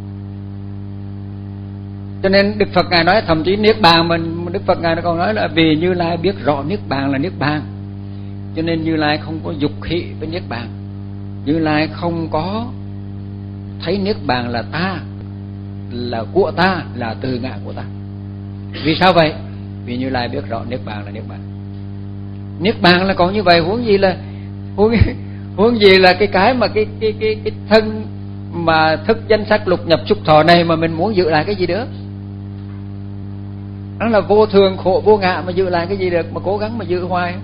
Cho nên Đức Phật Ngài nói, thậm chí Niết Bàn mình, Đức Phật Ngài còn nói là vì Như Lai biết rõ Niết Bàn là Niết Bàn, cho nên Như Lai không có dục hỷ với Niết Bàn. Như Lai không có thấy Niết Bàn là ta, là của ta, là từ ngã của ta. Vì sao vậy? Vì Như Lai biết rõ Niết Bàn là Niết Bàn. Niết Bàn là còn như vậy, huống gì là huống, huống gì là cái cái mà cái cái cái cái thân mà thức danh sắc lục nhập xúc thọ này mà mình muốn giữ lại cái gì nữa? Nó là vô thường khổ vô ngã, mà giữ lại cái gì được, mà cố gắng mà giữ hoài.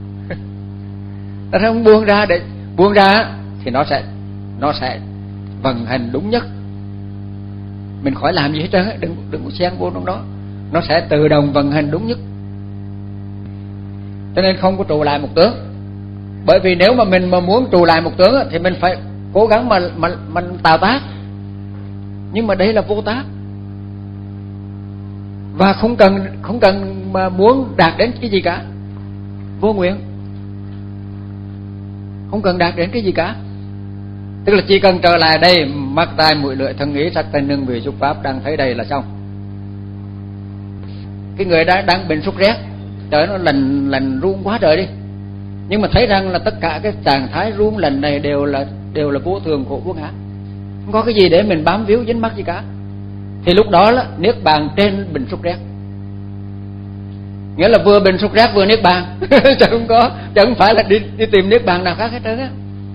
Ta không buông ra, để buông ra thì nó sẽ nó sẽ vận hành đúng nhất. Mình khỏi làm gì hết trơn, đừng đừng có xen vô trong đó, nó sẽ tự động vận hành đúng nhất. Cho nên không có trụ lại một tướng. Bởi vì nếu mà mình mà muốn trụ lại một tướng thì mình phải cố gắng mà mà mình tạo tác. Nhưng mà đây là vô tác, và không cần không cần mà muốn đạt đến cái gì cả, vô nguyện, không cần đạt đến cái gì cả. Tức là chỉ cần trở lại đây, mắt tai mũi lưỡi thân ý sắc thanh hương vị xúc pháp đang thấy đây là xong. Cái người đã đang bệnh sốt rét, trời nó lành lành run quá trời đi, nhưng mà thấy rằng là tất cả cái trạng thái run lành này đều là đều là vô thường khổ vô ngã, không có cái gì để mình bám víu dính mắc gì cả. Thì lúc đó là Niết Bàn trên bệnh sốt rét, nghĩa là vừa bệnh sốt rét vừa Niết Bàn. Chứ không có, chứ không phải là đi đi tìm Niết Bàn nào khác hết trơn á.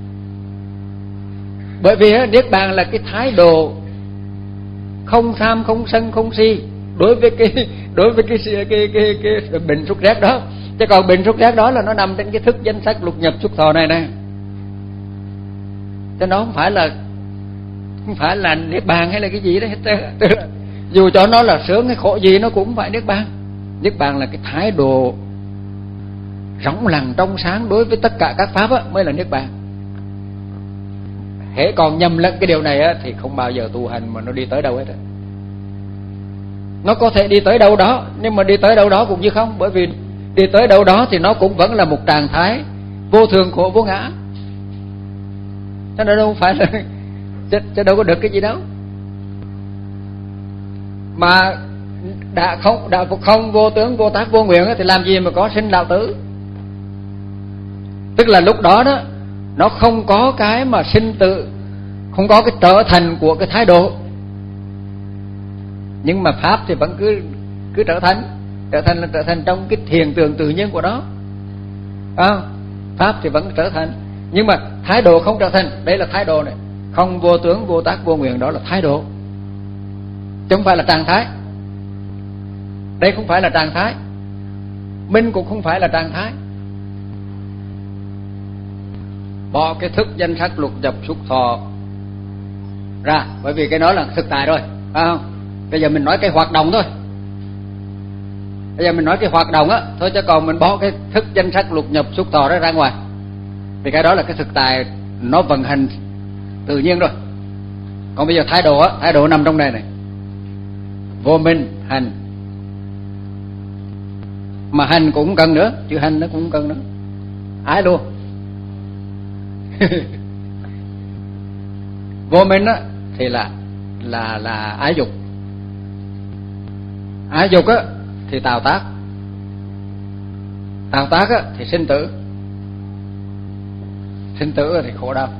Bởi vì á, Niết Bàn là cái thái độ không tham, không sân, không si đối với cái đối với cái cái cái, cái, cái bệnh sốt rét đó. Chứ còn bệnh sốt rét đó là nó nằm trên cái thức danh sắc lục nhập xúc thọ này này. Chứ nó không phải là không phải là Niết Bàn hay là cái gì đó hết trơn. Dù cho nó là sướng hay khổ gì nó cũng không phải Niết Bàn. Niết Bàn là cái thái độ rỗng lặng trong sáng đối với tất cả các pháp á, mới là Niết Bàn. Hễ còn nhầm lẫn cái điều này á, thì không bao giờ tu hành mà nó đi tới đâu hết á. Nó có thể đi tới đâu đó, nhưng mà đi tới đâu đó cũng như không. Bởi vì đi tới đâu đó thì nó cũng vẫn là một trạng thái vô thường khổ vô ngã, cho nên đâu phải là chứ, chứ đâu có được cái gì đâu. Mà đã không đã không vô tướng vô tác vô nguyện thì làm gì mà có sinh đạo tử. Tức là lúc đó đó nó không có cái mà sinh tử, không có cái trở thành của cái thái độ, nhưng mà pháp thì vẫn cứ cứ trở thành trở thành là trở thành trong cái hiện tượng tự nhiên của nó. À, pháp thì vẫn trở thành, nhưng mà thái độ không trở thành. Đây là thái độ này, không vô tướng vô tác vô nguyện, đó là thái độ, chứ không phải là trạng thái. Đây không phải là trạng thái, minh cũng không phải là trạng thái. Bỏ cái thức danh sắc lục nhập xúc thọ ra, bởi vì cái đó là thực tại rồi, phải không? Bây giờ mình nói cái hoạt động thôi. Bây giờ mình nói cái hoạt động á thôi, chứ còn mình bỏ cái thức danh sắc lục nhập xúc thọ đó ra ngoài, vì cái đó là cái thực tại, nó vận hành tự nhiên rồi. Còn bây giờ thái độ á, thái độ nằm trong này này, vô minh hành, mà hành cũng cần nữa, chữ hành nó cũng cần nữa, ái luôn. Vô minh á thì là là là ái dục, ái dục á thì tạo tác, tạo tác á thì sinh tử, sinh tử thì khổ đau.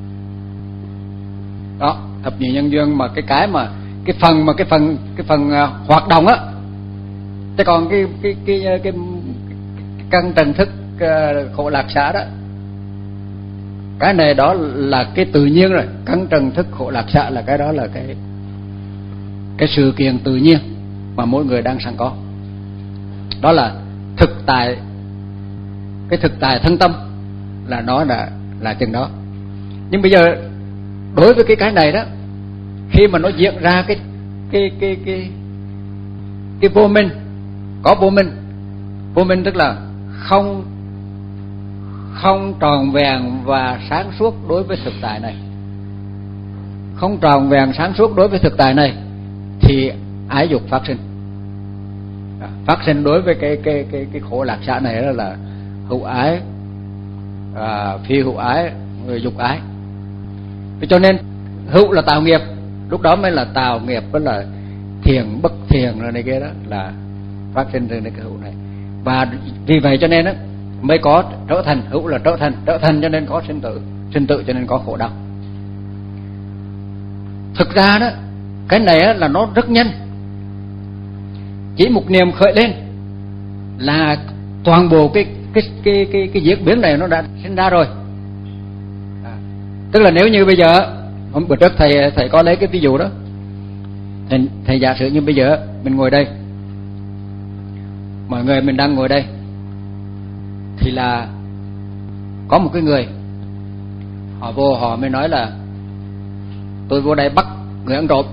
Đó, thập nhị nhân duyên. Mà cái cái mà cái phần mà cái phần cái phần uh, hoạt động á, chứ còn cái cái cái cái, cái, cái căn trần thức uh, khổ lạc xả đó, cái này đó là cái tự nhiên rồi. Căn trần thức khổ lạc xả là cái đó là cái cái sự kiện tự nhiên mà mỗi người đang sẵn có. Đó là thực tại, cái thực tại thân tâm là nó là là chừng đó. Nhưng bây giờ đối với cái cái này đó, khi mà nó diễn ra cái cái cái cái cái vô minh, có vô minh, vô minh tức là không không tròn vẹn và sáng suốt đối với thực tại này, không tròn vẹn sáng suốt đối với thực tại này, thì ái dục phát sinh. Phát sinh đối với cái cái cái cái khổ lạc xã này đó là hữu ái, à, phi hữu ái, người dục ái. Cho nên hữu là tạo nghiệp, lúc đó mới là tạo nghiệp, với là thiền bất thiền rồi này kia đó, là phát sinh từ cái hữu này. Và vì vậy cho nên đó, mới có trở thành, hữu là trở thành, trở thành cho nên có sinh tử, sinh tử cho nên có khổ đau. Thực ra đó, cái này đó là nó rất nhanh, chỉ một niệm khởi lên là toàn bộ cái cái cái cái cái diễn biến này nó đã sinh ra rồi. À, tức là nếu như bây giờ, hôm bữa trước thầy thầy có lấy cái ví dụ đó, thầy, thầy giả sử như bây giờ mình ngồi đây, mọi người mình đang ngồi đây, thì là có một cái người họ vô, họ mới nói là tôi vô đây bắt người ăn trộm.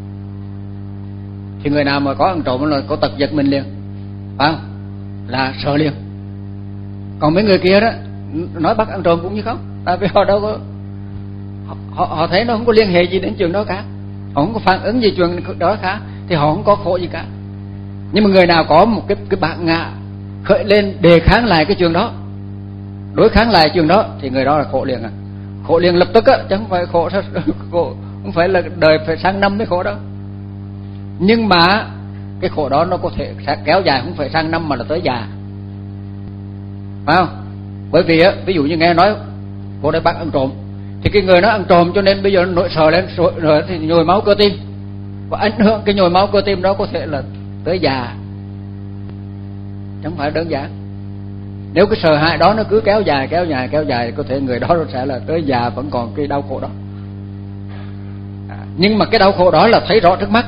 Thì người nào mà có ăn trộm là có tật giật mình liền, phải không? Là sợ liền. Còn mấy người kia đó nói bắt ăn trộm cũng như không, tại vì họ đâu có, họ, họ thấy nó không có liên hệ gì đến chuyện đó cả, họ không có phản ứng gì chuyện đó cả, thì họ không có khổ gì cả. Nhưng mà người nào có một cái cái bản ngã khởi lên đề kháng lại cái chuyện đó, đối kháng lại chuyện đó, thì người đó là khổ liền à, khổ liền lập tức á, chứ không phải khổ, khổ không phải là đời phải sang năm mới khổ đâu. Nhưng mà cái khổ đó nó có thể sẽ kéo dài, không phải sang năm mà là tới già, phải không? Bởi vì á, ví dụ như nghe nói cô đây bắt ăn trộm, thì cái người nó ăn trộm cho nên bây giờ nó nổi sợ lên rồi thì nhồi máu cơ tim, và ảnh hưởng cái nhồi máu cơ tim đó có thể là tới già, chẳng phải đơn giản. Nếu cái sợ hãi đó nó cứ kéo dài kéo dài kéo dài, có thể người đó nó sẽ là tới già vẫn còn cái đau khổ đó. À, nhưng mà cái đau khổ đó là thấy rõ trước mắt,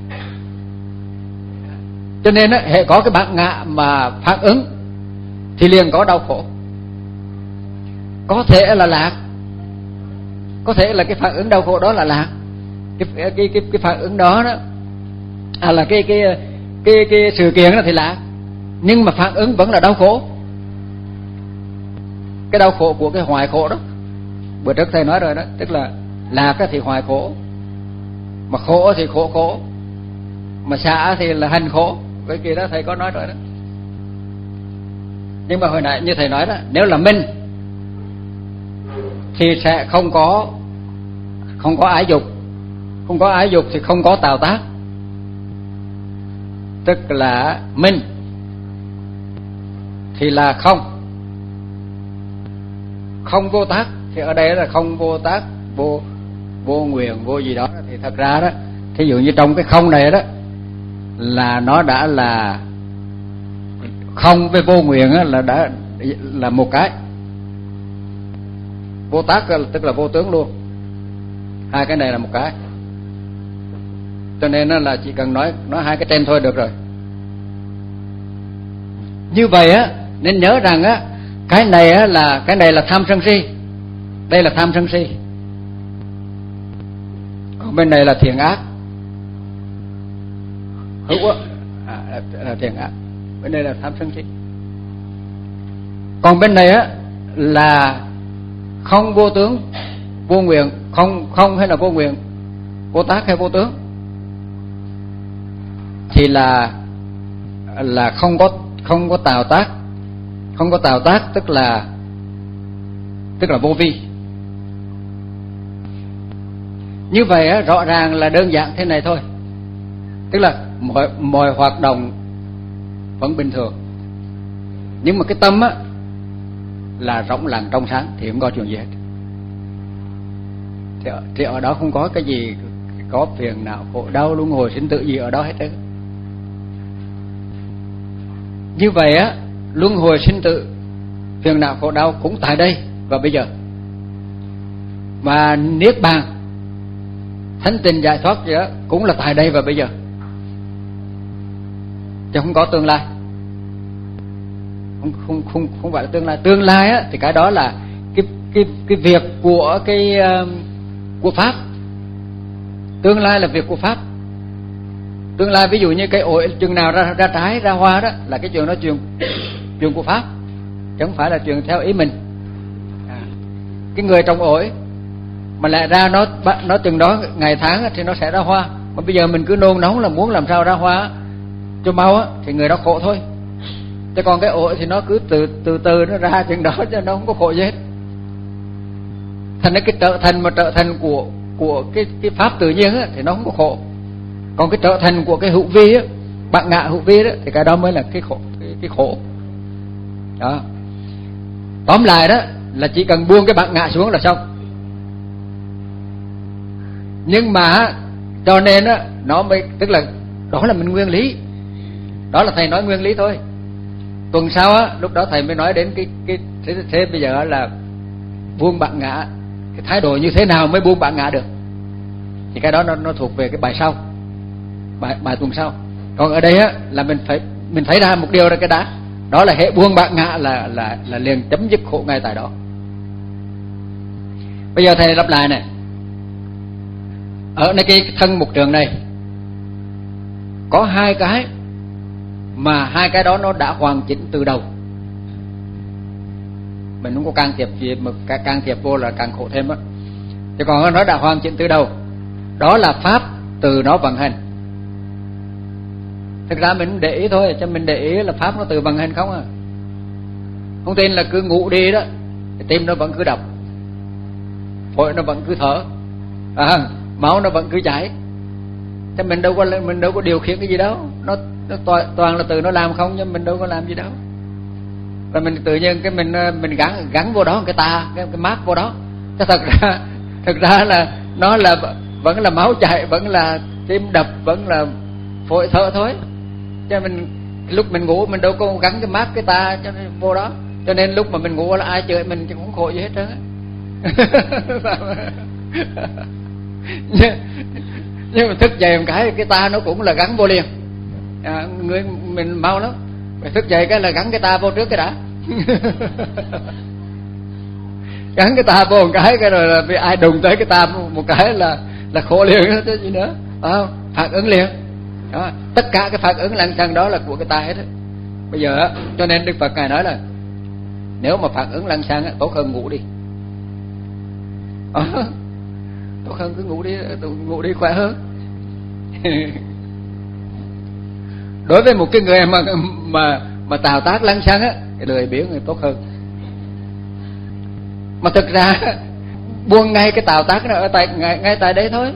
cho nên á, hệ có cái bản ngã mà phản ứng thì liền có đau khổ. Có thể là lạc, có thể là cái phản ứng đau khổ đó là lạc, cái cái cái, cái phản ứng đó đó à, là cái cái cái cái sự kiện đó thì lạc, nhưng mà phản ứng vẫn là đau khổ. Cái đau khổ của cái hoài khổ đó, bữa trước thầy nói rồi đó, tức là lạc thì hoài khổ, mà khổ thì khổ khổ, mà xả thì là hành khổ. Cái kia đó thầy có nói rồi đó. Nhưng mà hồi nãy như thầy nói đó, nếu là minh thì sẽ không có không có ái dục, không có ái dục thì không có tào tác, tức là minh thì là không, không vô tác. Thì ở đây là không vô tác, vô vô nguyện, vô gì đó. Thì thật ra đó, thí dụ như trong cái không này đó là nó đã là không với vô nguyện là đã là một cái. Vô tác tức là vô tướng luôn, hai cái này là một cái. Cho nên là chỉ cần nói nói hai cái trên thôi được rồi. Như vậy á, nên nhớ rằng á, cái này á là cái này là tham sân si, đây là tham sân si, còn bên này là thiện ác. Hữu á à, là thiện ác, bên đây là tham sân si. Còn bên này á là không vô tướng, vô nguyện, không không hay là vô nguyện, vô tác hay vô tướng, thì là là không có không có tào tác, không có tào tác tức là tức là vô vi. Như vậy á, rõ ràng là đơn giản thế này thôi, tức là mọi mọi hoạt động vẫn bình thường, nhưng mà cái tâm á là rộng lặng trong sáng thì không có chuyện gì hết. Thì ở, thì ở đó không có cái gì có phiền não khổ đau luân hồi sinh tử gì ở đó hết trơn. Như vậy á, luân hồi sinh tử, phiền não khổ đau cũng tại đây và bây giờ. Và niết bàn thánh tình giải thoát gì đó cũng là tại đây và bây giờ, chứ không có tương lai. Không không không không phải là tương lai. Tương lai á thì cái đó là cái cái cái việc của cái uh, của pháp. Tương lai là việc của pháp. Tương lai ví dụ như cái ổi chừng nào ra ra trái ra hoa đó là cái chuyện đó chuyện chuyện của pháp, chứ không phải là chuyện theo ý mình. À, cái người trồng ổi mà lại ra nó nó chừng đó ngày tháng thì nó sẽ ra hoa, mà bây giờ mình cứ nôn nóng là muốn làm sao ra hoa cho mau á thì người đó khổ thôi. Chứ còn cái ổi thì nó cứ từ từ từ nó ra chừng đó, chứ nó không có khổ gì hết. Thành ra cái trở thành mà trở thành của của cái cái pháp tự nhiên á thì nó không có khổ. Còn cái trở thành của cái hữu vi á, bạn ngã hữu vi đó thì cái đó mới là cái khổ, cái, cái khổ. Đó. Tóm lại đó là chỉ cần buông cái bạn ngã xuống là xong. Nhưng mà cho nên á nó mới, tức là đó là mình nguyên lý. Đó là thầy nói nguyên lý thôi. Tuần sau á, lúc đó thầy mới nói đến cái cái thế, thế bây giờ là buông bạn ngã, cái thái độ như thế nào mới buông bạn ngã được. Thì cái đó nó nó thuộc về cái bài sau. Bài bài tuần sau. Còn ở đây á là mình phải mình thấy ra một điều là cái đã. Đó là hệ buông bạn ngã là là là liền chấm dứt khổ ngay tại đó. Bây giờ thầy lặp lại này. Ở nơi cái thân một trường này có hai cái mà hai cái đó nó đã hoàn chỉnh từ đầu. Mình không có can thiệp gì, mà can thiệp vô là càng khổ thêm á. Chứ còn nó đã hoàn chỉnh từ đầu. Đó là pháp từ nó vận hành. Thực ra mình để ý thôi, cho mình để ý là pháp nó từ vận hành không à. Không tin là cứ ngủ đi đó, tim nó vẫn cứ đập, phổi nó vẫn cứ thở, à, máu nó vẫn cứ chảy. Chứ mình đâu có mình đâu có điều khiển cái gì đâu. Nó, nó toàn, toàn là từ nó làm không, nhưng mình đâu có làm gì đâu. Và mình tự nhiên cái mình mình gắn gắn vô đó cái ta cái, cái mát vô đó. Chứ thật ra thật ra là nó là vẫn là máu chảy, vẫn là tim đập, vẫn là phổi thở thôi. Cho mình lúc mình ngủ mình đâu có gắn cái mát cái ta cho nên vô đó. Cho nên lúc mà mình ngủ là ai chửi mình chứ cũng khổ gì hết trơn á. nhưng, nhưng mà thức dậy một cái cái ta nó cũng là gắn vô liền. À, người mình mau lắm. Phải thức dậy cái là gắn cái ta vô trước cái đã. Gắn cái ta vô một cái cái rồi là vì ai đụng tới cái ta một cái là là khổ liền đó chứ gì nữa. Phải không? Phản ứng liền. Đó, tất cả cái phản ứng lăng xăng đó là của cái ta hết á. Bây giờ cho nên Đức Phật ngài nói là nếu mà phản ứng lăng xăng tốt hơn ngủ đi. À, tốt hơn cứ ngủ đi, ngủ đi khỏe hơn. Đối với một cái người mà mà mà tào tác lăng xăng á, cái lười biếng thì tốt hơn. Mà thực ra buông ngay cái tào tác nó ở tại ngay, ngay tại đấy thôi.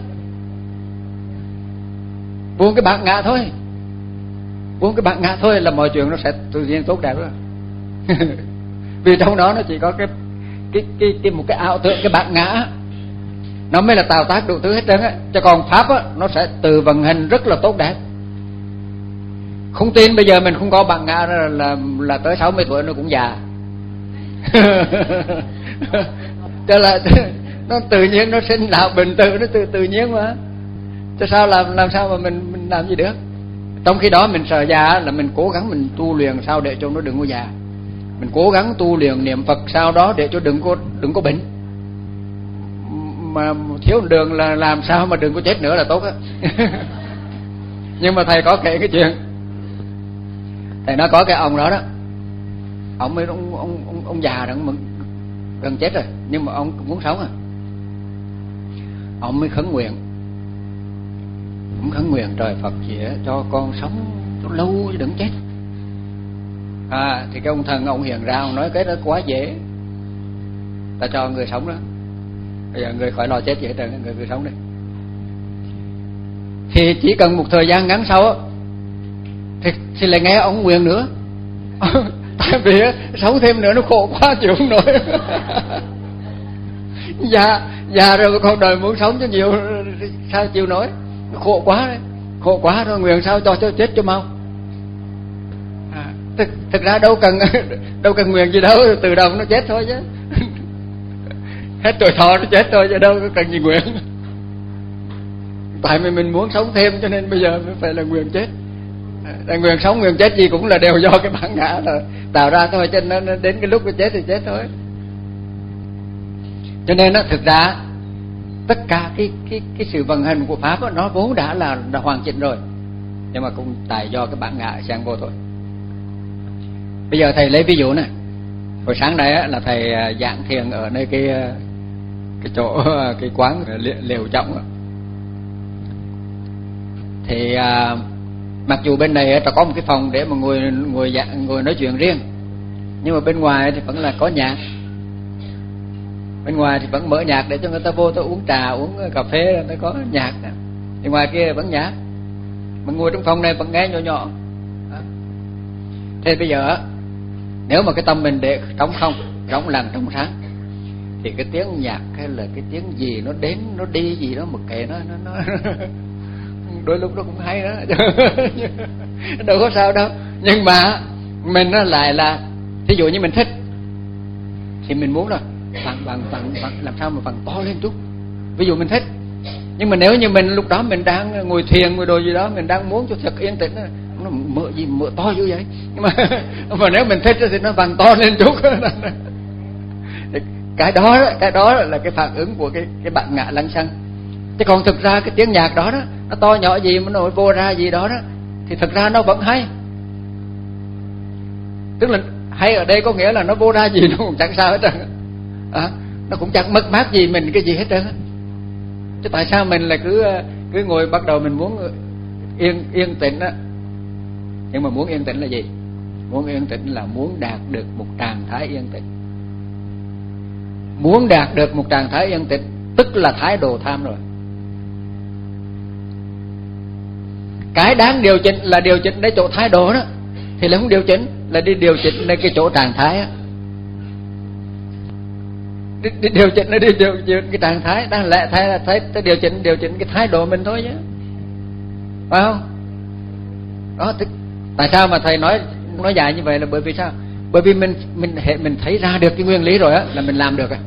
Buông cái bạn ngã thôi. Buông cái bạn ngã thôi là mọi chuyện nó sẽ tự nhiên tốt đẹp đó. Vì trong đó nó chỉ có cái cái cái, cái một cái ảo tưởng cái bạn ngã, nó mới là tào tác đủ thứ hết trơn á. Chứ còn pháp á nó sẽ từ vận hành rất là tốt đẹp. Không tin bây giờ mình không có bạn ngã là là, là tới sáu mươi tuổi nó cũng già. Cho là nó tự nhiên nó sinh lão bệnh tử, nó tự tự nhiên mà. Chứ sao làm làm sao mà mình mình làm gì được. Trong khi đó mình sợ già là mình cố gắng mình tu luyện sao để cho nó đừng có già. Mình cố gắng tu luyện niệm Phật sao đó để cho đừng có đừng có bệnh. Mà thiếu đường là làm sao mà đừng có chết nữa là tốt á. Nhưng mà thầy có kể cái chuyện. Thầy nói có cái ông đó đó. Ông mới ông ông ông, ông già rồi, ông gần chết rồi, nhưng mà ông cũng muốn sống à. Ông mới khấn nguyện. Ông khấn nguyện trời Phật gì đó, cho con sống cho lâu chứ đừng chết. À thì cái ông thần ông hiện ra, ông nói cái đó quá dễ. Ta cho người sống đó. Bây giờ người khỏi lo chết vậy trời, người người sống đi. Thì chỉ cần một thời gian ngắn sau á thì, thì lại nghe ông nguyện nữa. Tại vì á, sống thêm nữa nó khổ quá chịu không nổi. Già già rồi con đời muốn sống cho nhiều sao chịu nổi. Nó khổ quá đấy. Khổ quá rồi nguyện sao cho cho chết cho mau. À, thực, thực ra đâu cần đâu cần nguyện gì đâu, từ đầu nó chết thôi chứ. Hết tuổi thọ nó chết thôi chứ đâu có cần gì nguyện. Tại vì mình muốn sống thêm cho nên bây giờ mới phải là nguyện chết. Là nguyện sống nguyện chết gì cũng là đều do cái bản ngã là tạo ra thôi, cho nên nó đến cái lúc nó chết thì chết thôi. Cho nên nó thực ra tất cả cái cái cái sự vận hành của pháp đó, nó vốn đã là, là hoàn chỉnh rồi, nhưng mà cũng tại do cái bản ngã xen vô thôi. Bây giờ thầy lấy ví dụ này, hồi sáng nay á, là thầy giảng thiền ở nơi cái cái chỗ cái quán Liều Trọng á. Thì à, mặc dù bên này ta có một cái phòng để mà ngồi ngồi dạng ngồi nói chuyện riêng, nhưng mà bên ngoài thì vẫn là có nhạc. Bên ngoài thì vẫn mở nhạc để cho người ta vô ta uống trà uống cà phê, nó có nhạc. Thì ngoài kia vẫn nhạc, mà ngồi trong phòng này vẫn nghe nhỏ nhỏ. Thế bây giờ nếu mà cái tâm mình để trống không, trống lặng trống sáng, thì cái tiếng nhạc hay là cái tiếng gì nó đến nó đi gì đó một kệ nó nó, nó đôi lúc nó cũng hay đó đâu có sao đâu. Nhưng mà mình nó lại là ví dụ như mình thích thì mình muốn là bằng bằng bằng bằng làm sao mà bằng to lên chút, ví dụ mình thích. Nhưng mà nếu như mình lúc đó mình đang ngồi thiền ngồi đồ gì đó, mình đang muốn cho thật yên tĩnh, nó mở gì mở to như vậy. Nhưng mà mà nếu mình thích thì nó bằng to lên chút cái đó cái đó là cái phản ứng của cái cái bản ngã lăng xăng. Chứ còn thực ra cái tiếng nhạc đó đó, nó to nhỏ gì mà nó vô ra gì đó đó, thì thực ra nó vẫn hay. Tức là hay ở đây có nghĩa là nó vô ra gì nó cũng chẳng sao hết trơn à, nó cũng chẳng mất mát gì mình cái gì hết trơn. Chứ tại sao mình là cứ cứ ngồi bắt đầu mình muốn yên yên tĩnh á. Nhưng mà muốn yên tĩnh là gì? Muốn yên tĩnh là muốn đạt được một trạng thái yên tĩnh. Muốn đạt được một trạng thái yên tĩnh tức là thái độ tham rồi. Cái đáng điều chỉnh là điều chỉnh đến chỗ thái độ đó, thì là không điều chỉnh, là đi điều chỉnh đến cái chỗ trạng thái á. Đi, đi điều chỉnh nó đi điều chỉnh cái trạng thái, đáng lẽ thay là thấy ta điều chỉnh điều chỉnh cái thái độ mình thôi chứ, phải không? Đó, tức, tại sao mà thầy nói nói dài như vậy là bởi vì sao? Bởi vì mình mình hệ mình thấy ra được cái nguyên lý rồi á, là mình làm được á.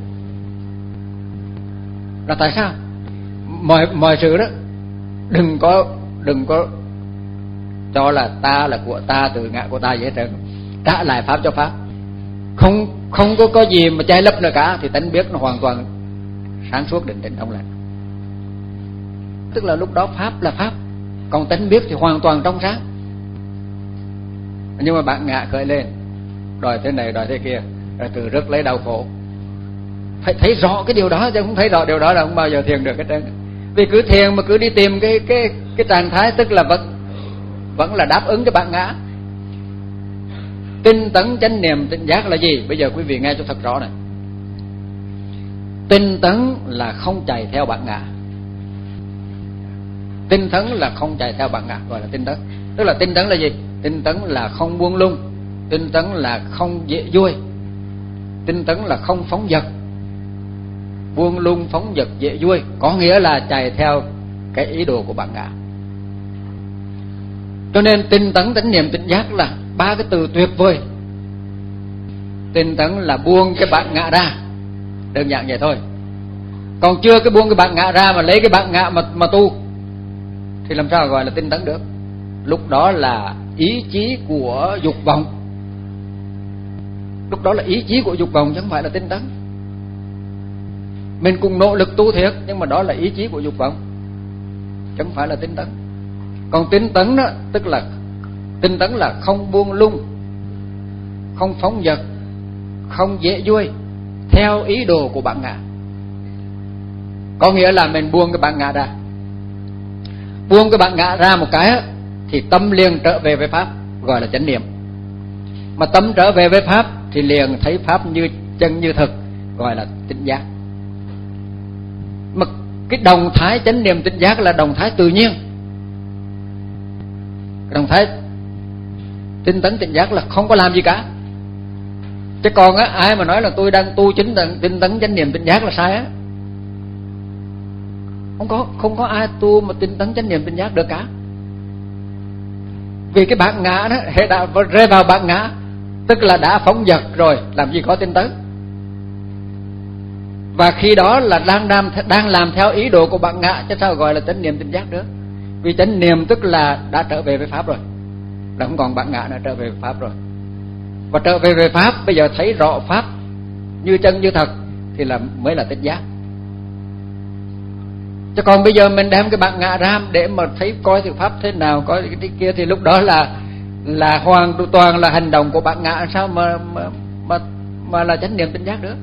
Là tại sao? Mọi mọi sự đó đừng có đừng có cho là ta là của ta, tự ngã của ta gì hết trơn. Trả lại pháp cho pháp. Không không có có gì mà che lấp nữa cả, thì tánh biết nó hoàn toàn sáng suốt định tĩnh trong lành. Tức là lúc đó pháp là pháp, còn tánh biết thì hoàn toàn trong sáng. Nhưng mà bạn ngã khởi lên, đòi thế này đòi thế kia, rồi từ rất lấy đau khổ. Phải thấy rõ cái điều đó, chứ không thấy rõ điều đó là không bao giờ thiền được hết trơn. Vì cứ thiền mà cứ đi tìm cái cái cái trạng thái, tức là vẫn vẫn là đáp ứng cái bản ngã. Tinh tấn chánh niệm tỉnh giác là gì? Bây giờ quý vị nghe cho thật rõ này. Tinh tấn là không chạy theo bản ngã. Tinh tấn là không chạy theo bản ngã, gọi là tinh tấn. Tức là tinh tấn là gì? Tinh tấn là không buông lung. Tinh tấn là không dễ vui. Tinh tấn là không phóng dật. Buông lung phóng dật dễ vui có nghĩa là chạy theo cái ý đồ của bản ngã. Cho nên tinh tấn chánh niệm tỉnh giác là ba cái từ tuyệt vời. Tinh tấn là buông cái bản ngã ra, đơn giản vậy thôi. Còn chưa cái buông cái bản ngã ra mà lấy cái bản ngã mà mà tu thì làm sao gọi là tinh tấn được? Lúc đó là ý chí của dục vọng. Lúc đó là ý chí của dục vọng chứ không phải là tinh tấn. Mình cùng nỗ lực tu thiệt, nhưng mà đó là ý chí của dục vọng, chứ không phải là tinh tấn. Còn tinh tấn đó, tức là tinh tấn là không buông lung, không phóng dật, không dễ vui theo ý đồ của bản ngã. Có nghĩa là mình buông cái bản ngã ra. Buông cái bản ngã ra một cái thì tâm liền trở về với pháp, gọi là chánh niệm. Mà tâm trở về với pháp thì liền thấy pháp như chân như thực, gọi là tỉnh giác. Mà cái động thái chánh niệm tỉnh giác là động thái tự nhiên. Động thái tinh tấn tỉnh giác là không có làm gì cả. Chứ còn á, ai mà nói là tôi đang tu chính tinh tấn chánh niệm tỉnh giác là sai á. Không có không có ai tu mà tinh tấn chánh niệm tỉnh giác được cả. Vì cái bản ngã đó, hệ đã rơi vào bản ngã, tức là đã phóng dật rồi, làm gì có tinh tấn. Và khi đó là đang làm đang làm theo ý đồ của bản ngã, chứ sao gọi là chánh niệm tỉnh giác nữa? Vì chánh niệm tức là đã trở về với pháp rồi, là không còn bản ngã nữa, trở về với pháp rồi. Và trở về với pháp, bây giờ thấy rõ pháp như chân như thật thì là mới là tỉnh giác. Chứ còn bây giờ mình đem cái bản ngã ra để mà thấy coi sự pháp thế nào, coi cái, cái kia, thì lúc đó là là hoàn toàn là hành động của bản ngã, sao mà mà mà, mà là chánh niệm tỉnh giác nữa.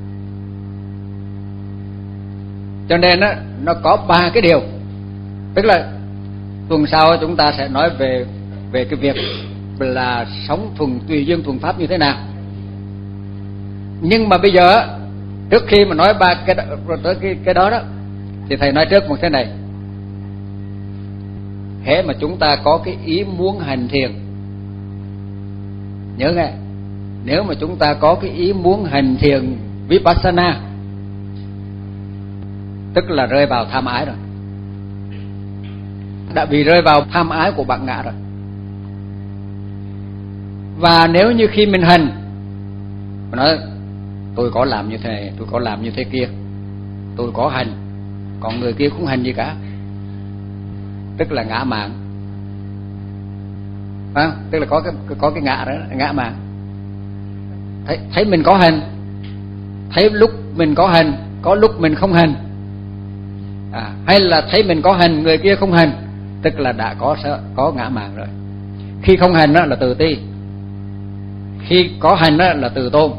Cho nên nó nó có ba cái điều, tức là tuần sau chúng ta sẽ nói về về cái việc là sống thuần tùy duyên thuần pháp như thế nào. Nhưng mà bây giờ trước khi mà nói ba cái tới cái cái đó đó thì thầy nói trước một thế này. Hễ mà chúng ta có cái ý muốn hành thiền, nhớ nghe, nếu mà chúng ta có cái ý muốn hành thiền Vipassana, tức là rơi vào tham ái rồi, đã bị rơi vào tham ái của bản ngã rồi. Và nếu như khi mình hành, mình nói tôi có làm như thế này, tôi có làm như thế kia, tôi có hành, còn người kia không hành gì cả, tức là ngã mạn, à, tức là có cái có cái ngã đó, ngã mạn. Thấy, thấy mình có hành, thấy lúc mình có hành, có lúc mình không hành, à, hay là thấy mình có hành, người kia không hành, tức là đã có có ngã mạn rồi. Khi không hành đó là tự ti, khi có hành đó là từ tôn.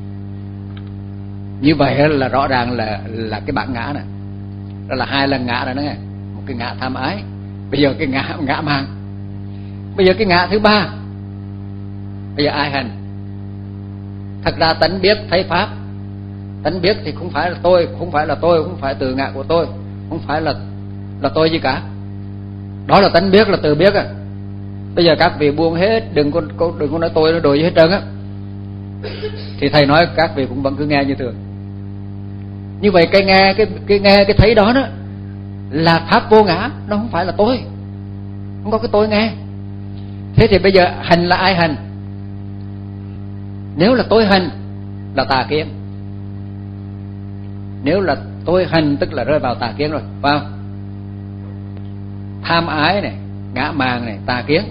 Như vậy là rõ ràng là là cái bản ngã này, đó là hai lần ngã rồi đó nghe. Một cái ngã tham ái, bây giờ cái ngã ngã mạn. Bây giờ cái ngã thứ ba, bây giờ ai hành? Thật ra tánh biết thấy pháp, tánh biết thì không phải là tôi, không phải là tôi, không phải từ ngã của tôi, không phải là là tôi gì cả. Đó là tánh biết, là từ biết à. Bây giờ các vị buông hết, đừng có đừng có nói tôi nó đồ gì hết trơn á. Thì thầy nói các vị cũng vẫn cứ nghe như thường. Như vậy cái nghe cái cái nghe cái thấy đó đó là pháp vô ngã, nó không phải là tôi, không có cái tôi nghe. Thế thì bây giờ hành là ai hành? Nếu là tôi hành là tà kiến. Nếu là tôi hành tức là rơi vào tà kiến rồi, phải không? Tham ái này, ngã mạn này, tà kiến.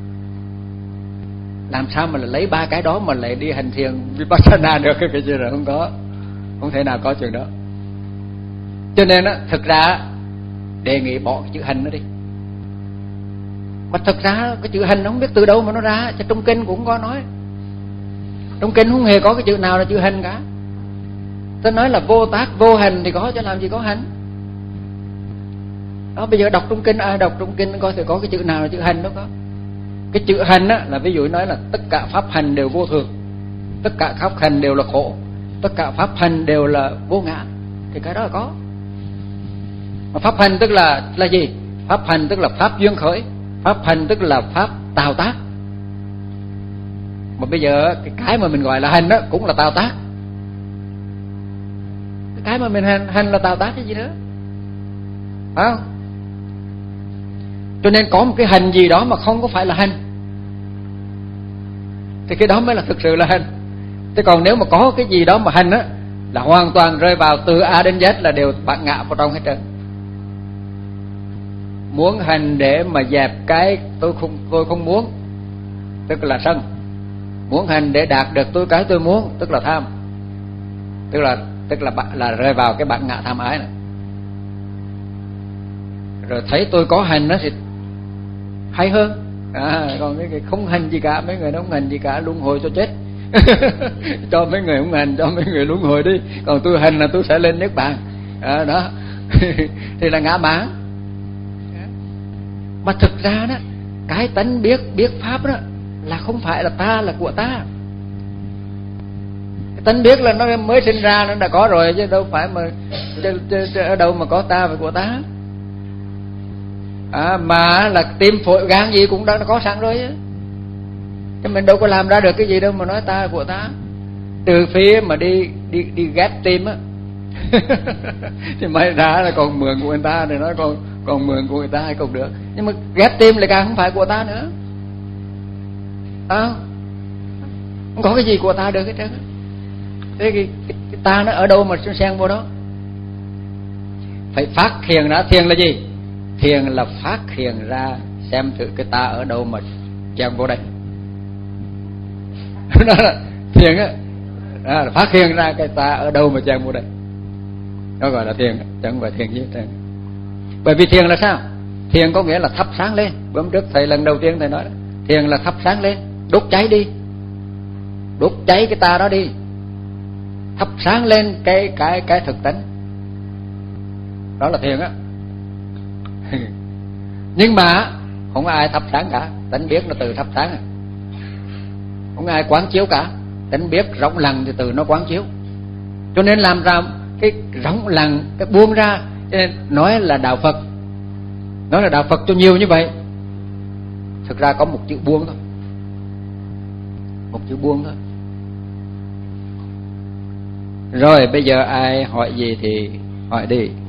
Làm sao mà lại lấy ba cái đó mà lại đi hành thiền Vipassana được? Cái gì rồi không có, không thể nào có chuyện đó. Cho nên á, thực ra đề nghị bỏ cái chữ hành nó đi. Mà thực ra cái chữ hành nó không biết từ đâu mà nó ra, chứ trong kinh cũng không có nói. Trong kinh không hề có cái chữ nào là chữ hành cả. Ta nói là vô tác vô hành thì có, chứ làm gì có hành. Đó, bây giờ đọc trong kinh, ai đọc trong kinh coi thì có cái chữ nào là chữ hành đó có. Cái chữ hành á là ví dụ nói là tất cả pháp hành đều vô thường, tất cả pháp hành đều là khổ, tất cả pháp hành đều là vô ngã, thì cái đó là có. Mà pháp hành tức là là gì? Pháp hành tức là pháp duyên khởi, pháp hành tức là pháp tạo tác. Mà bây giờ cái cái mà mình gọi là hành đó cũng là tạo tác. Cái mà mình hành, hành là tạo tác cái gì nữa, phải không? Cho nên có một cái hành gì đó mà không có phải là hành thì cái đó mới là thực sự là hành. Thế còn nếu mà có cái gì đó mà hành á là hoàn toàn rơi vào từ A đến Z là đều bản ngã vào trong hết trơn. Muốn hành để mà dẹp cái tôi không tôi không muốn, tức là sân. Muốn hành để đạt được tôi cái tôi muốn, tức là tham. Tức là tức là là rơi vào cái bản ngã tham ái này. Rồi thấy tôi có hành đó thì hay hơn. À, còn cái, cái không hành gì cả, mấy người nó không hành gì cả, luân hồi cho chết. Cho mấy người không hành, cho mấy người luân hồi đi. Còn tôi hành là tôi sẽ lên niết bàn. À, đó. Thì là ngã mạn. Mà thực ra đó, cái tánh biết biết pháp đó là không phải là ta, là của ta. Cái tánh biết là nó mới sinh ra nó đã có rồi, chứ đâu phải mà chứ, chứ, chứ, ở đâu mà có ta và của ta. À, mà là tim phổi gan gì cũng đã có sẵn rồi chứ. Chứ mình đâu có làm ra được cái gì đâu mà nói ta của ta. Trừ phi mà đi đi đi ghép tim á. Thì may ra là còn mượn của người ta thì nói còn còn mượn của người ta hay không được. Nhưng mà ghép tim lại càng không phải của ta nữa. À, không có cái gì của ta được hết trơn. Thế cái, cái, cái ta nó ở đâu mà xen vô đó? phải phát hiện ra. Thiền là gì? Thiền là phát hiện ra xem thử cái ta ở đâu mà chen vô đây. Đó là thiền á, à, phát hiện ra cái ta ở đâu mà chen vô đây. Đó gọi là thiền, chẳng phải thiền gì hết. Bởi vì thiền là sao? Thiền có nghĩa là thắp sáng lên. Bữa trước thầy lần đầu tiên thầy nói đó, thiền là thắp sáng lên, đốt cháy đi, đốt cháy cái ta đó đi, thắp sáng lên cái cái cái thực tánh. Đó là thiền á. Nhưng mà không ai thắp sáng cả, tánh biết nó tự thắp sáng à. Không ai quán chiếu cả, tánh biết rộng lặng thì từ nó quán chiếu. Cho nên làm ra cái rộng lặng, cái buông ra, cho nên nói là đạo Phật, nói là đạo Phật cho nhiều như vậy, thực ra có một chữ buông thôi, một chữ buông thôi. Rồi bây giờ ai hỏi gì thì hỏi đi.